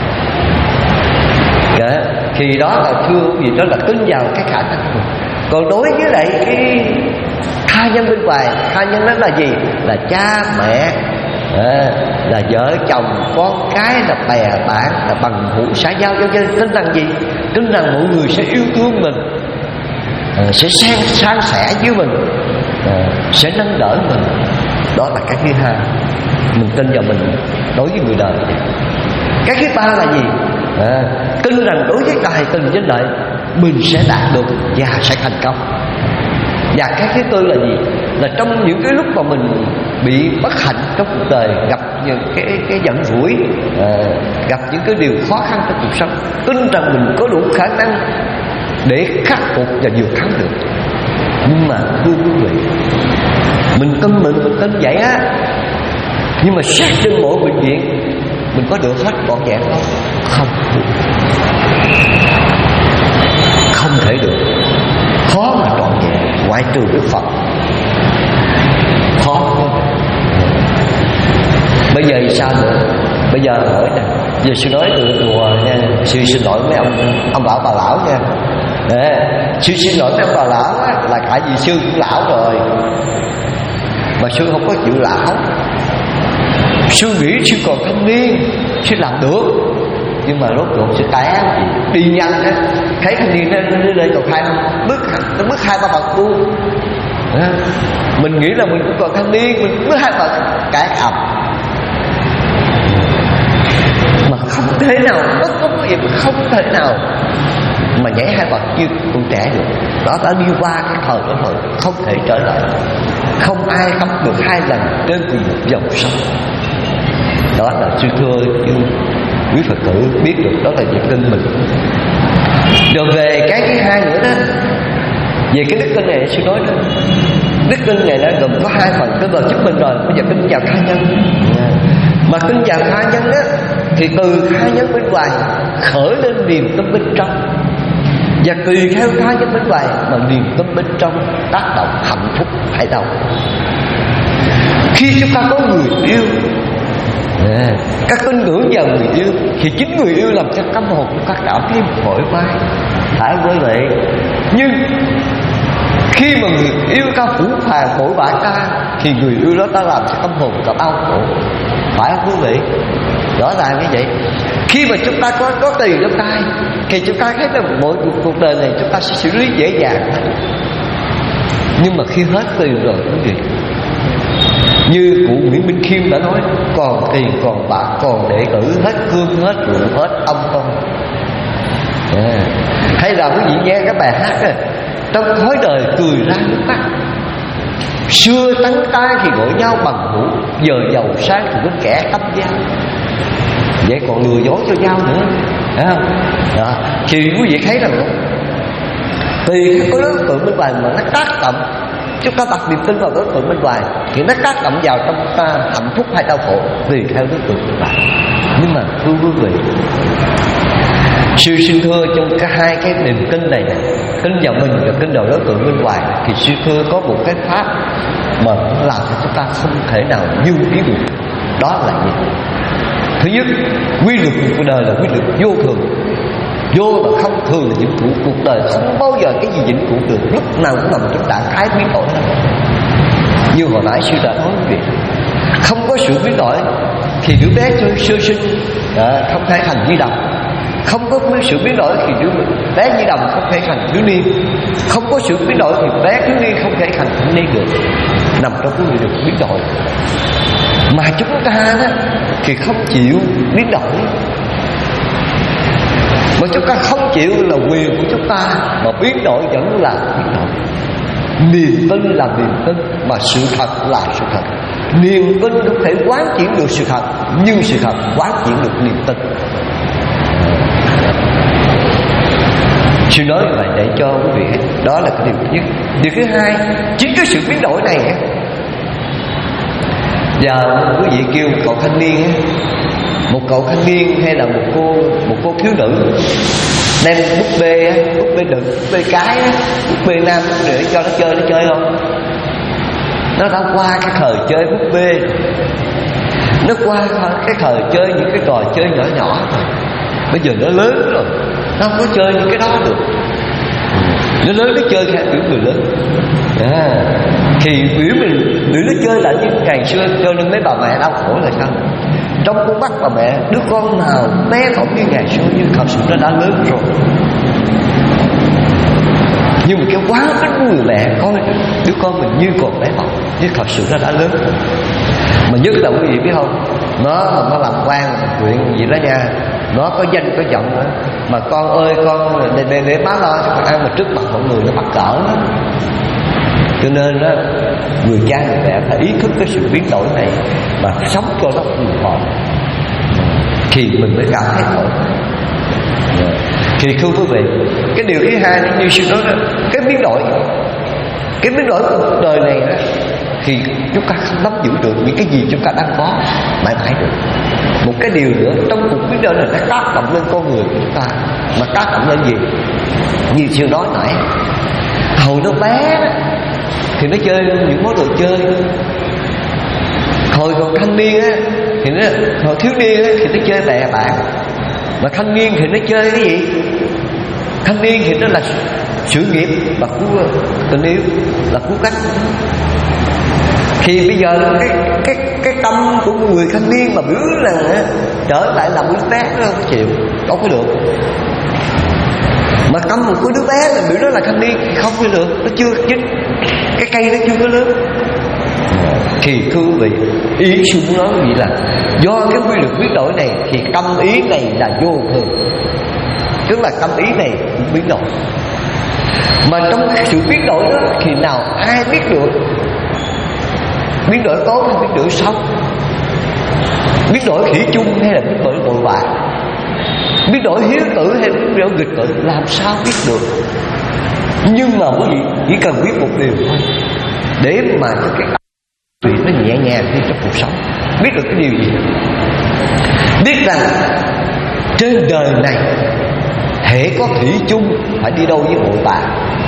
Dạ, thì đó là thưa quý vị, đó là tin vào cái khả năng của mình. Còn đối với lại cái tha nhân bên ngoài, tha nhân đó là gì? Là cha mẹ, à, là vợ chồng, con cái, là bè bạn, là bằng hữu xã giao. Cho nên tin rằng gì? Tin rằng mọi người sẽ yêu thương mình, à, sẽ san, san sẻ với mình, à, sẽ nâng đỡ mình. Đó là cái thứ hai, mình tin vào mình đối với người đời. Cái thứ ba là gì? À, tin rằng đối với tài tình với lợi mình sẽ đạt được và sẽ thành công. Và cái thứ tư là gì? Là trong những cái lúc mà mình bị bất hạnh trong cuộc đời, gặp những cái cái giận dỗi, à, gặp những cái điều khó khăn trong cuộc sống, tin rằng mình có đủ khả năng để khắc phục và vượt thắng được. Nhưng mà thưa quý vị, mình tin mình, mình tin vậy á, nhưng mà xét trên mỗi bệnh viện mình có được hết trọn vẹn không? Không được, không thể được, khó mà trọn vẹn, ngoại trừ Đức Phật. Khó quá. Bây giờ sao nữa? Bây giờ hỏi nè, giờ sư nói từ đùa nha, sư xin lỗi mấy ông ông bảo bà lão nha. Nè, sư xin lỗi mấy ông bà lão á, là tại vì sư cũng lão rồi, mà sư không có chịu lão. Sư nghĩ sư còn thanh niên, sư làm được, nhưng mà rốt cuộc sư té đi nhanh á, thấy thanh niên lên lên lên còn hai bước nó bước hai ba bậc luôn. Mình nghĩ là mình cũng còn thanh niên, mình bước hai bậc cãi ầm, mà không thể nào, bất có việc không thể nào mà nhảy hai bậc như con trẻ được. Đó đã đi qua cái thời đó rồi, không thể trở lại. Không ai không được hai lần trên cùng một dòng sông. Đó là sư thưa quý Phật tử biết được, đó là việc tin mình. Rồi về cái thứ hai nữa đó, về cái đức tin này sư nói đó, đức tin này nó gồm có hai phần. Tôi vừa chứng minh rồi, bây giờ tin vào tha nhân. Mà tin vào tha nhân đó thì từ tha nhân bên ngoài khởi lên niềm tin bên trong, và tùy theo tha nhân bên ngoài mà niềm tin bên trong tác động hạnh phúc hay đau. Khi chúng ta có người yêu, à, các tin ngưỡng vào người yêu, thì chính người yêu làm cho tâm hồn chúng ta cảm thấy thoải mái, phải quý vị. Nhưng khi mà người yêu ta phủ phàng bội bạc ta, thì người yêu đó ta làm cho tâm hồn ta đau khổ, phải không quý vị? Rõ ràng như vậy. Khi mà chúng ta có có tiền trong tay thì chúng ta thấy là mỗi cuộc đời này chúng ta sẽ xử lý dễ dàng. Nhưng mà khi hết tiền rồi quý vị, như cụ Nguyễn Minh Khiêm đã nói, còn tiền còn bạc còn đệ tử, hết cương hết rượu hết ông con. À, hay là quý vị nghe cái bài hát này, trong khói đời cười ra nước mắt, xưa tấn tai thì gọi nhau bằng hữu, giờ giàu sang thì đến kẻ tâm giao. Vậy còn lừa dối cho nhau nữa, phải không? Đó. Thì quý vị thấy rằng tùy cái đối tượng bên ngoài mà nó tác động, chúng ta đặt niềm tin vào đối tượng bên ngoài thì nó tác động vào trong ta hạnh phúc hay đau khổ tùy theo đối tượng bên ngoài. Nhưng mà thưa quý vị, sư xin thưa trong cả hai cái niềm tin này, tin vào mình và tin vào đối tượng bên ngoài, thì sư thưa có một cái pháp mà làm cho chúng ta không thể nào như ý được. Đó là gì? Thứ nhất, quy luật của đời là quy luật vô thường. Vô và không thường là vĩnh cửu. Cuộc đời không bao giờ cái gì vĩnh cửu được, lúc nào cũng nằm trong trạng thái biến đổi. Như hồi nãy sư đã nói chuyện, không có sự biến đổi thì đứa bé sơ sinh à, không thể thành di đồng. Không có sự biến đổi thì đứa bé di đồng không thể thành thiếu niên. Không có sự biến đổi thì bé thiếu niên không thể thành thanh niên được. Nằm trong cái quy luật biến đổi. Mà chúng ta đó thì không chịu biến đổi, mà chúng ta không chịu là quyền của chúng ta, mà biến đổi vẫn là biến đổi. Niềm tin là niềm tin, mà sự thật là sự thật. Niềm tin không thể quán chuyển được sự thật, nhưng sự thật quán chuyển được niềm tin. Sư nói như vậy để cho quý vị, đó là cái điều thứ nhất. Điều thứ hai, chính cái sự biến đổi này. Giờ quý vị kêu một cậu thanh niên, một cậu thanh niên hay là một cô một cô thiếu nữ đem búp bê, búp bê đực, búp bê cái, búp bê nam để cho nó chơi, nó chơi không? Nó đã qua cái thời chơi búp bê, nó qua cái thời chơi những cái trò chơi nhỏ nhỏ rồi. Bây giờ nó lớn rồi, nó không có chơi những cái đó được. Nó lớn nó chơi theo kiểu người lớn. À, thì biểu mình biểu nó chơi lại như ngày xưa, cho nên mấy bà mẹ đau khổ là sao? Trong con mắt bà mẹ, đứa con nào bé không như ngày xưa, nhưng thật sự nó đã lớn rồi. Nhưng mà cái quá khích của người mẹ coi đứa con mình như còn bé bỏng, nhưng thật sự nó đã lớn. Mà nhất là quý vị biết không, nó nó làm quan chuyện gì đó nha, nó có danh có vọng nữa, mà con ơi con để, để, để má lo cho con ăn, mà trước mặt mọi người nó bắt cỡ đó. Cho nên đó, người cha người mẹ phải ý thức cái sự biến đổi này mà sống cho nó phù hợp, thì mình mới cảm thấy khổ. Thì thưa quý vị, cái điều thứ hai như sư nói đó, cái biến đổi, cái biến đổi của cuộc đời này đó, thì chúng ta không nắm giữ được những cái gì chúng ta đang có mãi mãi được. Một cái điều nữa trong cuộc biến đổi này nó tác động lên con người của chúng ta, mà tác động lên gì? Như sư nói nãy, hồi nó bé đó, thì nó chơi những món đồ chơi. Hồi còn thanh niên á, thì nó hồi thiếu niên á, thì nó chơi bè bạn. Mà thanh niên thì nó chơi cái gì? Thanh niên thì nó là sự nghiệp, là cứu tình yêu, là cứu cách. Thì bây giờ cái cái cái tâm của người thanh niên mà biểu là trở lại làm đứa bé nó không chịu, không có được. Mà tâm của đứa bé là biểu nó là thanh niên thì không có được, nó chưa chín, cái cây nó chưa có lớn. Thì thưa quý vị, ý sư muốn nói gì là do cái quy luật biến đổi này thì tâm ý này là vô thường, tức là tâm ý này cũng biến đổi. Mà trong cái sự biến đổi đó thì nào ai biết được biến đổi tốt hay biến đổi xấu, biến đổi khỉ chung hay là biến đổi bội bạc, biến đổi hiếu tử hay biến đổi nghịch tử, làm sao biết được? Nhưng mà quý vị chỉ cần biết một điều thôi, để mà cái chuyện nó nhẹ nhàng đi trong cuộc sống. Biết được cái điều gì? Biết rằng trên đời này hễ có thủy chung phải đi đâu với bội bạc.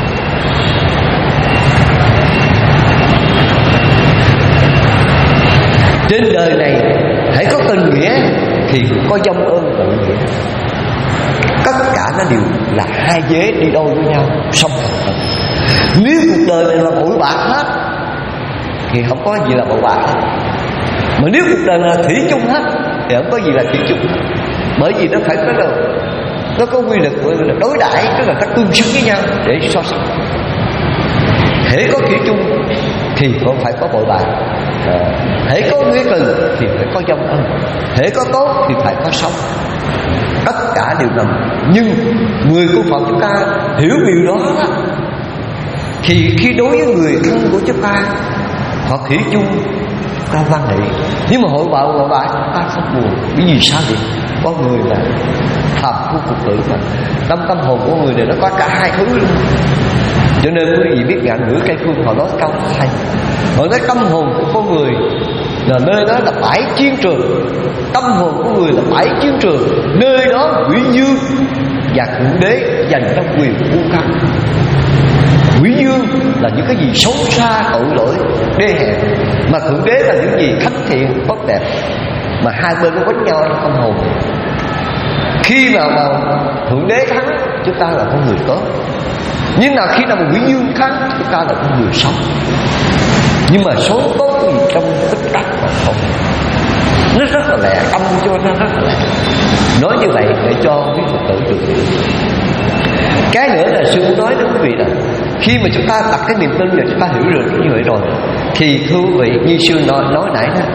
Trên đời này hãy có tình nghĩa thì có dông ơn tự nghĩa. Tất cả nó đều là hai vế đi đôi với nhau, song hành. Nếu cuộc đời này là bội bạc hết thì không có gì là bội bạc hết. Mà nếu cuộc đời là thủy chung hết thì không có gì là thủy chung hết. Bởi vì nó phải có là nó có quy luật đối đãi, tức là các tương xứng với nhau để so sánh. Hễ có thủy chung thì cũng phải có bội bạc. À, hễ có nghĩa từ thì phải có dông ân, hễ có tốt thì phải có xấu. Tất cả đều nằm. Nhưng người của Phật chúng ta hiểu điều đó, đó thì khi đối với người thân của chúng ta, họ thủy chung ta văn nghị, nhưng mà hội bạo hội bại ta không buồn. Vì vì sao vậy? Có người là thầm của cuộc tử mà tâm tâm hồn của người này nó có cả hai thứ luôn. Cho nên quý vị biết ngạn ngữ Cây Phương họ nói câu hay, họ nói tâm hồn của con người là nơi đó là bãi chiến trường, tâm hồn của người là bãi chiến trường, nơi đó quỷ dương và thượng đế dành cho quyền uy khắc. Quỷ dương là những cái gì xấu xa tội lỗi đê hèn, mà thượng đế là những gì thánh thiện tốt đẹp. Mà hai bên nó quánh nhau trong tâm hồn. Khi nào mà thượng đế thắng, chúng ta là con người tốt. Nhưng nào khi nào mà quỷ dương thắng, chúng ta là con người xấu. Nhưng mà số tốt gì trong tích tắc mà không, nó rất là lẹ, âm cho nó rất là lẹ. Nói như vậy để cho quý Phật tử được hiểu. Cái nữa là sư muốn nói đến quý vị là khi mà chúng ta đặt cái niềm tin và chúng ta hiểu được như vậy rồi, thì thưa quý vị, như sư nói, nói nãy đó,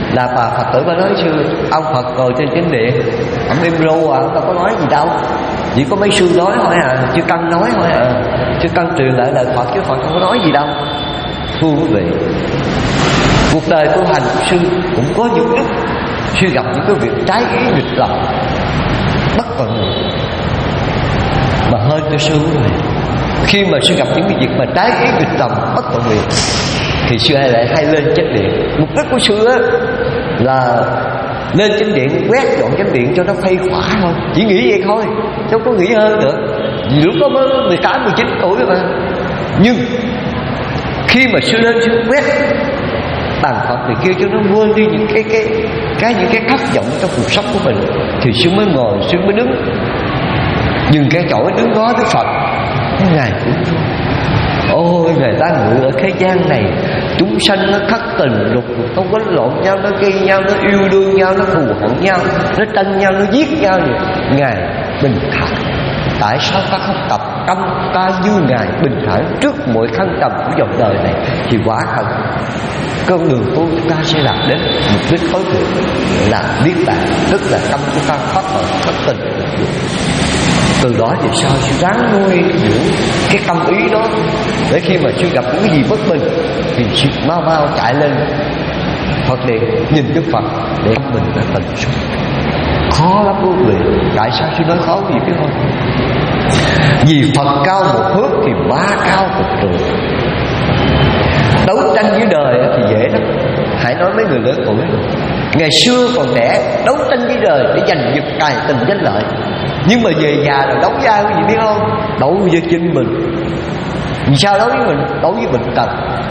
Là bà Phật tử bà nói sư, ông Phật ngồi trên chánh điện, ông im ru à, ông đâu có nói gì đâu, chỉ có mấy sư nói thôi à, chứ Căn nói thôi à, chứ Căn truyền lại lời Phật chứ Phật không có nói gì đâu. Thưa quý vị, cuộc đời tu hành của sư cũng có những lúc sư gặp những cái việc trái ý nghịch lòng bất còn người. Mà hơn cho sư này, khi mà sư gặp những cái việc mà trái ý nghịch lòng bất còn người thì sư lại hay lên chánh điện. Mục đích của sư á là lên chánh điện quét dọn chánh điện cho nó khuây khỏa thôi, chỉ nghĩ vậy thôi, đâu có nghĩ hơn nữa. Vì lúc đó mới mười tám mười chín tuổi rồi mà. Nhưng khi mà sư lên sư quét bàn Phật thì kia cho nó vơi đi những cái cái cái những cái thất vọng trong cuộc sống của mình, thì sư mới ngồi, sư mới đứng, dừng cái chổi đứng đó với Phật. Ngài cũng ôi, người ta ngự ở thế gian này, chúng sanh nó thất tình lục đục, nó quấn lộn nhau, nó gây nhau, nó yêu đương nhau, nó thù hận nhau, nó tranh nhau, nó giết nhau vậy. Ngài bình thản. Tại sao ta không tập tâm ta như Ngài bình thản trước mọi thăng trầm của dòng đời này? Thì quả thật con đường tu chúng ta sẽ đạt đến mục đích tối thượng là niết bàn, tức là tâm chúng ta thoát khỏi thất tình. Từ đó thì sao sư ráng nuôi dưỡng cái tâm ý đó, để khi mà sư gặp những cái gì bất bình thì sư mau mau chạy lên Phật điện nhìn Đức Phật để mình là tình xuống. Khó lắm quý vị. Tại sao sư nói khó gì biết không? Vì Phật cao một thước thì ma cao một trượng. Đấu tranh với đời thì dễ lắm. Hãy nói mấy người lớn tuổi, ngày xưa còn trẻ đấu tranh với đời để giành giật tài tình danh lợi, nhưng mà về già rồi đấu ra cái gì biết không? Đấu với chính mình. Vì sao đấu với mình? Đấu với bệnh tật.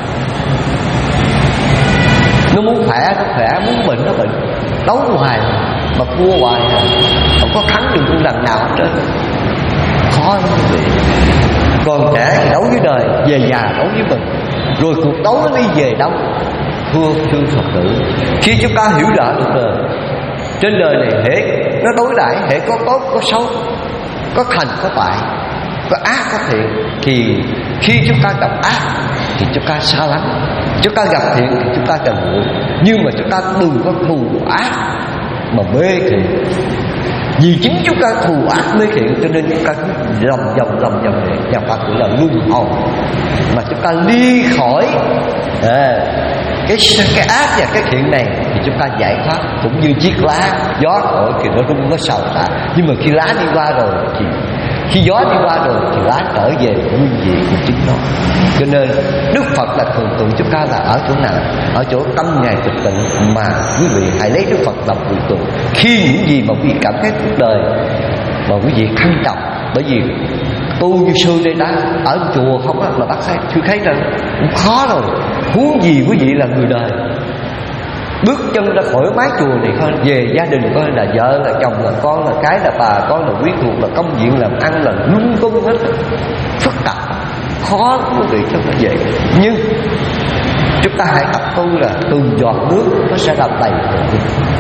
Nó muốn khỏe nó khỏe, muốn bệnh nó bệnh, đấu hoài mà thua hoài, không có thắng được một lần nào hết trơn. Khó lắm quý vị. Còn trẻ thì đấu với đời, về già đấu với mình, rồi cuộc đấu nó đi về đâu? Thưa thưa Phật tử, khi chúng ta hiểu rõ được đời, trên đời này hệ nó đối đãi, hệ có tốt có xấu, có thành có bại, có ác có thiện, thì khi chúng ta gặp ác thì chúng ta xa lắm, chúng ta gặp thiện thì chúng ta cần ngưỡng. Nhưng mà chúng ta đừng có thù ác mà mê thiện. Vì chính chúng ta thù ác mê thiện cho nên chúng ta cứ lòng vòng lòng vòng này, nhà Phật gọi là luân hồi. Mà chúng ta ly khỏi à, cái cái ác và cái thiện này thì chúng ta giải thoát. Cũng như chiếc lá, gió thổi thì nó rung nó xào xạc, nhưng mà khi lá đi qua rồi thì khi gió đi qua rồi thì lá trở về nguyên vị của chính nó. Cho nên Đức Phật là thường tượng chúng ta là ở chỗ nào? Ở chỗ tâm Ngài thực tịnh. Mà quý vị hãy lấy Đức Phật làm phụ tượng. Khi những gì mà quý vị cảm thấy cuộc đời mà quý vị thăng trọng, bởi vì tu như sư đây đã ở chùa không á là bác thấy chưa thấy rằng cũng khó rồi, huống gì quý vị là người đời. Bước chân ra khỏi mái chùa này thôi, về gia đình coi là vợ là chồng là con là cái là bà con là quý thuộc là công việc làm ăn là lung tung hết, phức tạp, khó quý vị cho nó dễ. Nhưng chúng ta hãy tập tu là từng giọt nước nó sẽ làm đầy hồ.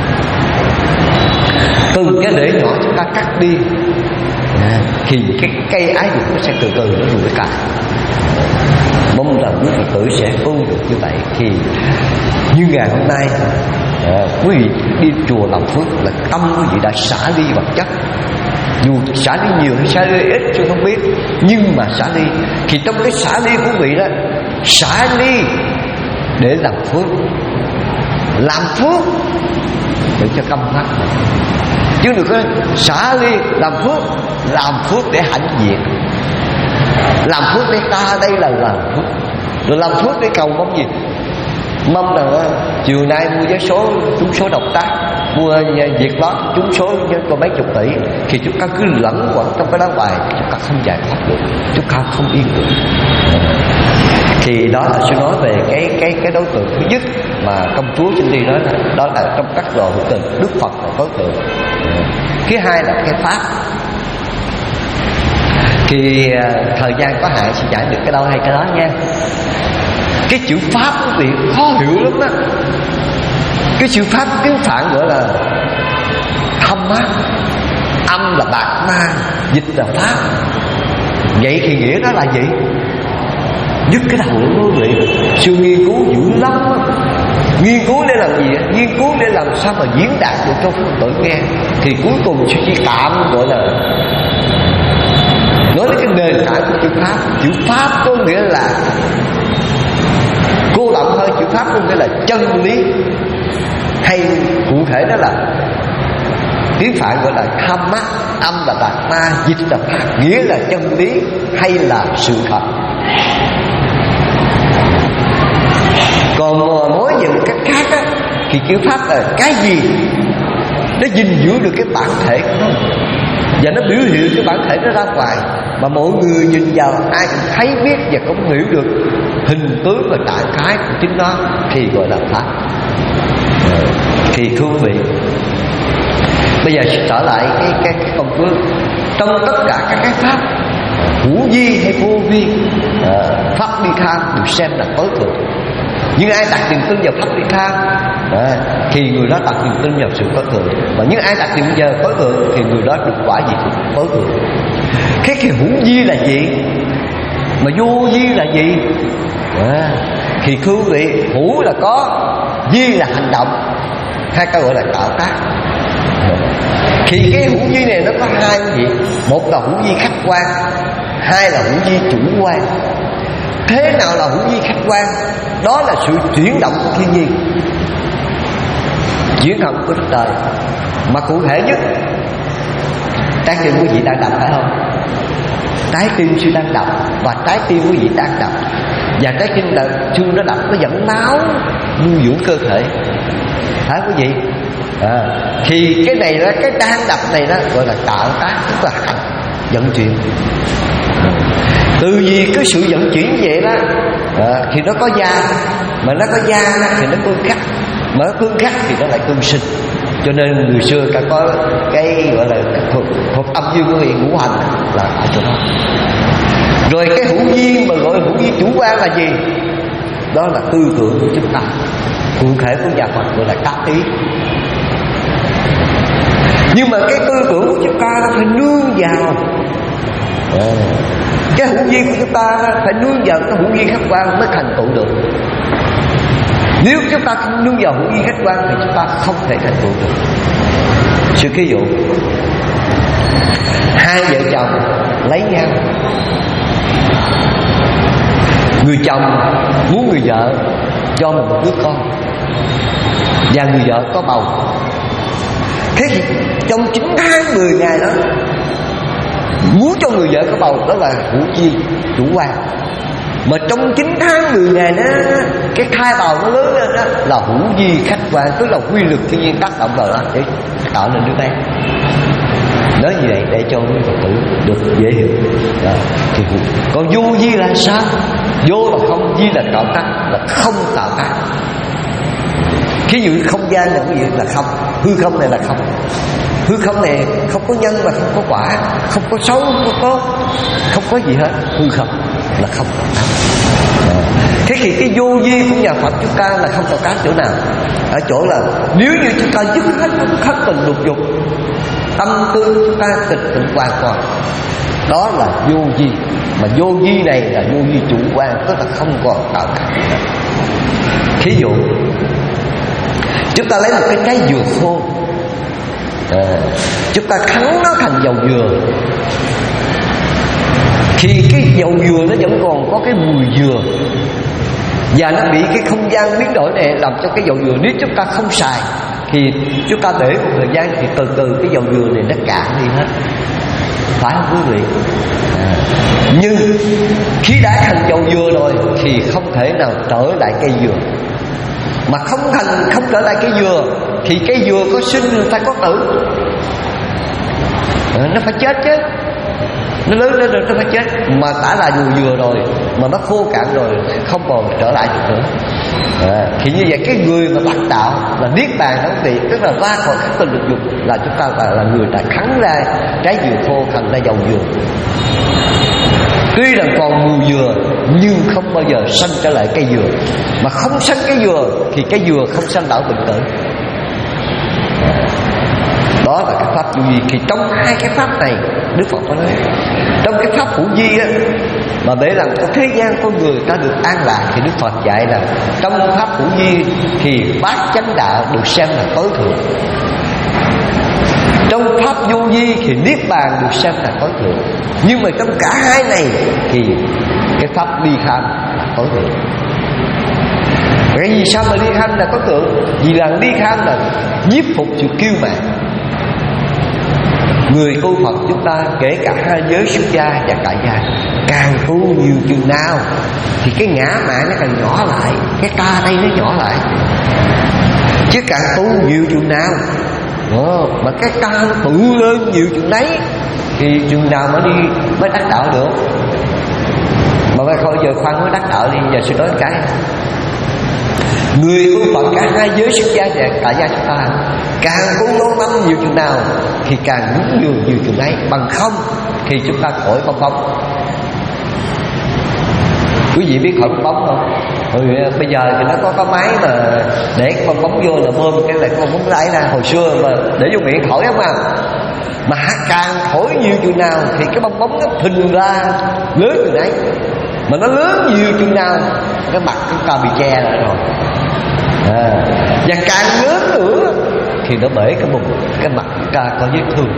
Từng cái để nhỏ chúng ta cắt đi à, thì cái cây ái dục nó sẽ từ từ nó rủi cả. Mong rằng quý Phật tử sẽ tu được như vậy. Thì như ngày hôm nay à, quý vị đi chùa làm phước là tâm quý vị đã xả ly vật chất. Dù xả ly nhiều hay xả ly ít tôi không biết, nhưng mà xả ly thì trong cái xả ly của quý vị đó, xả ly để làm phước, làm phước để cho tâm phát, chứ đừng có xả ly làm phước, làm phước để hãnh diện, làm phước để ta đây là làm phước, rồi làm phước để cầu mong gì? Mong rằng chiều nay mua vé số trúng số độc tác, mua việc đó trúng số có mấy chục tỷ, thì chúng ta cứ lẫn quẩn trong cái đó hoài, chúng ta không giải thoát được, chúng ta không yên được. Thì đó là tôi nói về cái cái cái đối tượng thứ nhất mà công chúa Cindy đi nói, là đó là trong các đồ hữu tình, Đức Phật là đối tượng. Thứ hai là cái pháp. Thì thời gian có hạn sẽ giải được cái đâu hay cái đó nha. Cái chữ pháp quý vị khó hiểu lắm đó. Cái chữ pháp tiếng Phạn gọi là thâm á, âm là bạc ma, dịch là pháp. Vậy thì nghĩa đó là gì? Dứt cái đầu luôn quý vị. Sư nghiên cứu dữ lắm đó. Nghiên cứu để làm gì? Nghiên cứu để làm sao mà diễn đạt được cho Phật tử nghe. Thì cuối cùng chỉ tạm gọi là nói đến cái nền tảng của chữ Pháp. Chữ Pháp có nghĩa là cô động hơn, chữ Pháp có nghĩa là chân lý, hay cụ thể đó là tiếng Phạn gọi là tham mát, âm là tạc ma, dịch là Pháp, nghĩa là chân lý hay là sự thật. Còn nói về một cách khác á, thì chữ Pháp là cái gì nó gìn giữ được cái bản thể của nó và nó biểu hiện cái bản thể nó ra ngoài, mà mọi người nhìn vào ai cũng thấy biết và cũng hiểu được hình tướng và trạng thái của chính nó, thì gọi là Pháp. Thì thưa quý vị, bây giờ sẽ trở lại cái cái, cái công phu. Trong tất cả các cái pháp hữu vi hay vô vi, pháp ly tham được xem là tối thượng. Nhưng ai đặt niềm tin vào pháp ly tham à, thì người đó đặt niềm tin vào sự tối thượng. Và những ai đặt niềm tin vào tối thượng thì người đó được quả gì cũng tối thượng. Cái cái hữu vi là gì, mà vô vi là gì? À, thì thưa quý vị, hữu là có, vi là hành động, hai cái gọi là tạo tác. Thì cái hữu vi này nó có hai cái gì? Một là hữu vi khách quan, hai là hữu vi chủ quan. Thế nào là hữu vi khách quan? Đó là sự chuyển động của thiên nhiên, chuyển động của đất trời. Mà cụ thể nhất, trái tim quý vị đang đập phải không? Trái tim sư đang đập, và trái tim quý vị đang đập, và trái tim là xương nó đập, nó dẫn máu nuôi dưỡng cơ thể, phải quý vị? À, thì cái này đó, cái đang đập này đó gọi là tạo tác, tức là hành vận chuyển. Từ vì cái sự vận chuyển vậy đó à, thì nó có da, mà nó có da đó, thì nó cương khắc, mà nó cương khắc thì nó lại cương sinh. Cho nên người xưa ta có cái gọi là thuật, thuật âm dương của hiện ngũ hành là ở chỗ đó. Rồi cái hữu vi mà gọi là hữu vi chủ quan là gì? Đó là tư tưởng của chúng ta, cụ thể của nhà Phật gọi là tác ý. Nhưng mà cái tư tưởng của chúng ta nó phải nương vào à, cái hữu vi của chúng ta phải nương vào cái hữu vi khách quan mới thành tựu được. Nếu chúng ta không nương vào hữu vi khách quan thì chúng ta không thể thành tựu được. Sự ví dụ, hai vợ chồng lấy nhau, người chồng muốn người vợ cho một đứa con, và người vợ có bầu. Thế thì trong chín tháng mười ngày đó muốn cho người vợ có bầu, đó là hữu vi chủ quan. Mà trong chín tháng mười ngày đó, cái thai bào nó lớn lên đó là hữu vi khách quan, tức là quy luật thiên nhiên tác động vào đó để tạo nên đứa bé. Nói như vậy để cho quý Phật tử được dễ hiểu. Đó. Thì còn vô vi là sao? Vô là không, vi là tạo tác, là không tạo tác. Ví dụ không gian là cái gì là không, hư không này là không. Hư không này không có nhân và không có quả, không có xấu, không có tốt, không có gì hết. Hư không là không tạo tác. Thế thì cái vô vi của nhà Phật chúng ta là không tạo tác chỗ nào? Ở chỗ là nếu như chúng ta dứt hết thất tình lục dục, tâm tư chúng ta tịch tịnh hoàn toàn, đó là vô vi. Mà vô vi này là vô vi chủ quan, tức là không còn tạo tác. Thí dụ chúng ta lấy một cái trái dừa khô à, chúng ta khắn nó thành dầu dừa, thì cái dầu dừa nó vẫn còn có cái mùi dừa, và nó bị cái không gian biến đổi này làm cho cái dầu dừa, nếu chúng ta không xài thì chúng ta để một thời gian thì từ từ cái dầu dừa này nó cạn đi hết, phải không quý vị? À, nhưng khi đã thành dầu dừa rồi thì không thể nào trở lại cây dừa. Mà không thành, không trở lại cây dừa thì cây dừa có sinh phải có tử à, nó phải chết chứ. Nó lớn lên rồi nó phải chết. Mà đã là dừa dừa rồi mà nó khô cạn rồi không còn trở lại được nữa à, thì như vậy cái người mà đắc đạo là niết bàn đó quý vị, tức là ra khỏi các tình lục dục, là chúng ta là, là người đã khắn ra trái dừa khô thành ra dầu dừa. Tuy rằng còn mùi dừa nhưng không bao giờ sanh trở lại cây dừa. Mà không sanh cây dừa thì cây dừa không sanh lão bệnh tử. Đó là cái pháp vô vi. Thì trong hai cái pháp này Đức Phật có nói, trong cái pháp hữu vi á, Mà để làm cho thế gian con người ta được an lạc thì Đức Phật dạy là trong pháp hữu vi thì bát chánh đạo được xem là tối thượng, trong pháp vô vi thì niết bàn được xem là tối thượng. Nhưng mà trong cả hai này thì cái pháp ly tham là tối thượng. Cái gì sao mà ly tham là tối thượng? Vì là ly tham là nhiếp phục sự kiêu mạn. Người tu Phật chúng ta kể cả hai giới xuất gia và tại gia, càng tu nhiều chừng nào thì cái ngã mạn nó càng nhỏ lại, cái ta đây nó nhỏ lại. Chứ càng tu nhiều chừng nào Ồ, mà cái ta nó tự lên nhiều chừng đấy thì chừng nào mới đi mới đắc đạo được. Mà bây giờ giờ khoan mới đắc đạo đi. Giờ sẽ nói cái người tu Phật cả hai giới xuất gia và tại gia chúng ta càng tu lâu năm nhiều chừng nào thì càng nhún nhường nhiều chừng ấy. Bằng không thì chúng ta khỏi bong bóng. Quý vị biết khỏi bong bóng không? Rồi bây giờ thì nó có cái máy mà để cái bong bóng vô là bơm cái này bong bóng lại ra. Hồi xưa mà để vô miệng thổi không à. Mà càng thổi nhiều chừng nào thì cái bong bóng nó phình ra lớn chừng ấy. Mà nó lớn nhiều chừng nào cái mặt chúng ta bị che lại rồi. À, và càng lớn nữa thì nó bể cái bụng, cái mặt chúng ta có vết thương.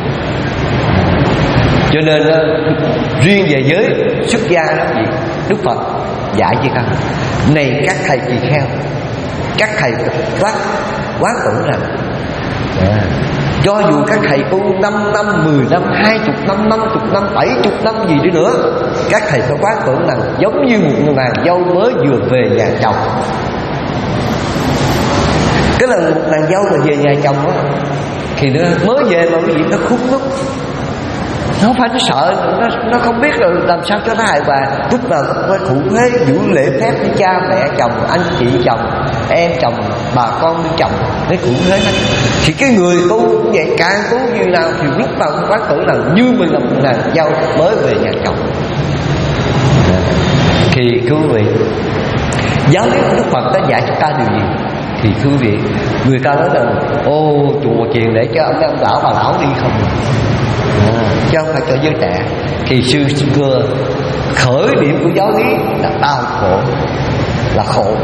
Cho nên riêng về giới xuất gia đó gì Đức Phật dạy với các này các thầy tỳ kheo, các thầy quán quán tưởng rằng à, cho dù các thầy tu năm năm, mười năm, hai chục năm, năm chục năm, bảy chục năm gì đi nữa, các thầy phải quán tưởng rằng giống như một nàng dâu mới vừa về nhà chồng. Cái lần một nàng dâu mà về nhà chồng á thì nó mới về mà cái gì nó khúc nút, nó không phải nó sợ, nó nó không biết rồi làm sao cho nó hài hòa. Lúc nào nó cũng thế giữ lễ phép với cha mẹ chồng, anh chị chồng, em chồng, bà con với chồng, nó cũng thế hết. Thì cái người tu cũng vậy, càng tu như nào thì lúc nào cũng quán tưởng là như mình là một nàng dâu mới về nhà chồng. Thì thưa quý vị, giáo lý của Đức Phật đã dạy chúng ta điều gì? Thì thưa quý vị, người ta nói rằng ô chùa chiền để cho ông ông lão bà lão đi không à, chứ không phải cho giới trẻ. Thì sư xưa khởi điểm của giáo lý là đau khổ, là khổ.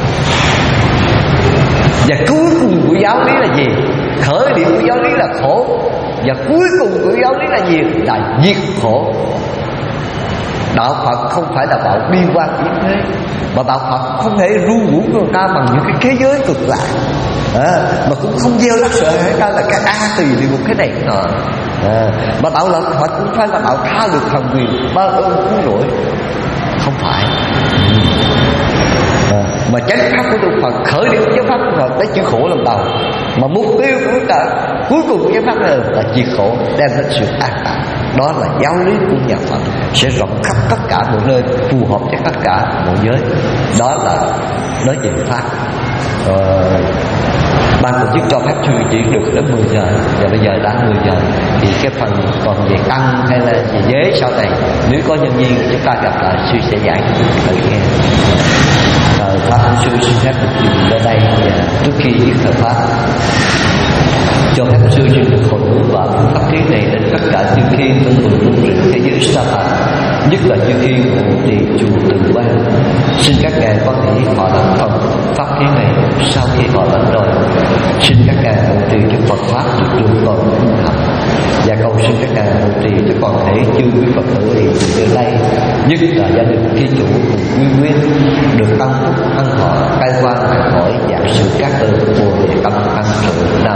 Và cuối cùng của giáo lý là gì? Khởi điểm của giáo lý là khổ, và cuối cùng của giáo lý là gì? Là diệt khổ. Đạo Phật không phải là đạo bi quan yếm thế, mà đạo Phật không thể ru ngủ người ta bằng những cái thế giới cực lạc à, mà cũng không gieo rắc sợ người ta là cái a tỳ địa ngục cái này nọ à, mà đạo lập Phật cũng phải là đạo tha được thần quyền, ba ơn cứu rỗi, không phải à, mà chánh pháp của Đức Phật, khởi điểm chánh pháp của Phật lấy chịu khổ làm đầu, mà mục tiêu của chúng ta cuối cùng của chánh pháp này là diệt khổ, đem đến sự an lạc. Đó là giáo lý của nhà Phật, sẽ rộng khắp tất cả mọi nơi, phù hợp cho tất cả mọi giới. Đó là nói về pháp. ờ, Ban tổ chức cho phép suy chỉ được đến mười giờ, và bây giờ đã mười giờ thì cái phần còn về tăng hay là về giới sau này, nếu có nhân viên chúng ta gặp lại sư sẽ giải tự nghe. Ờ, Pháp sư xin phép được dừng ở đây, và trước khi viết thời pháp cho phép sư xin được hồi hướng và pháp khí này đến tất cả chư thiên trong mười phương rừng thế giới Sapa, nhất là chư thiên của trì chùa Từ Quan. Xin các ngài có thể họ làm phần pháp khí này. Sau khi họ làm rồi, xin các ngài hộ trì cho Phật pháp được trường còn hưng hạnh, và cầu xin các ngài hộ trì cho toàn thể chư quý Phật tử hiện từ đây, nhất là gia đình thí chủ cùng quy nguyên được tăng phúc ăn thọ, cai quan hành hỏi, dạng sự các ơn bồ đề tâm tăng sự.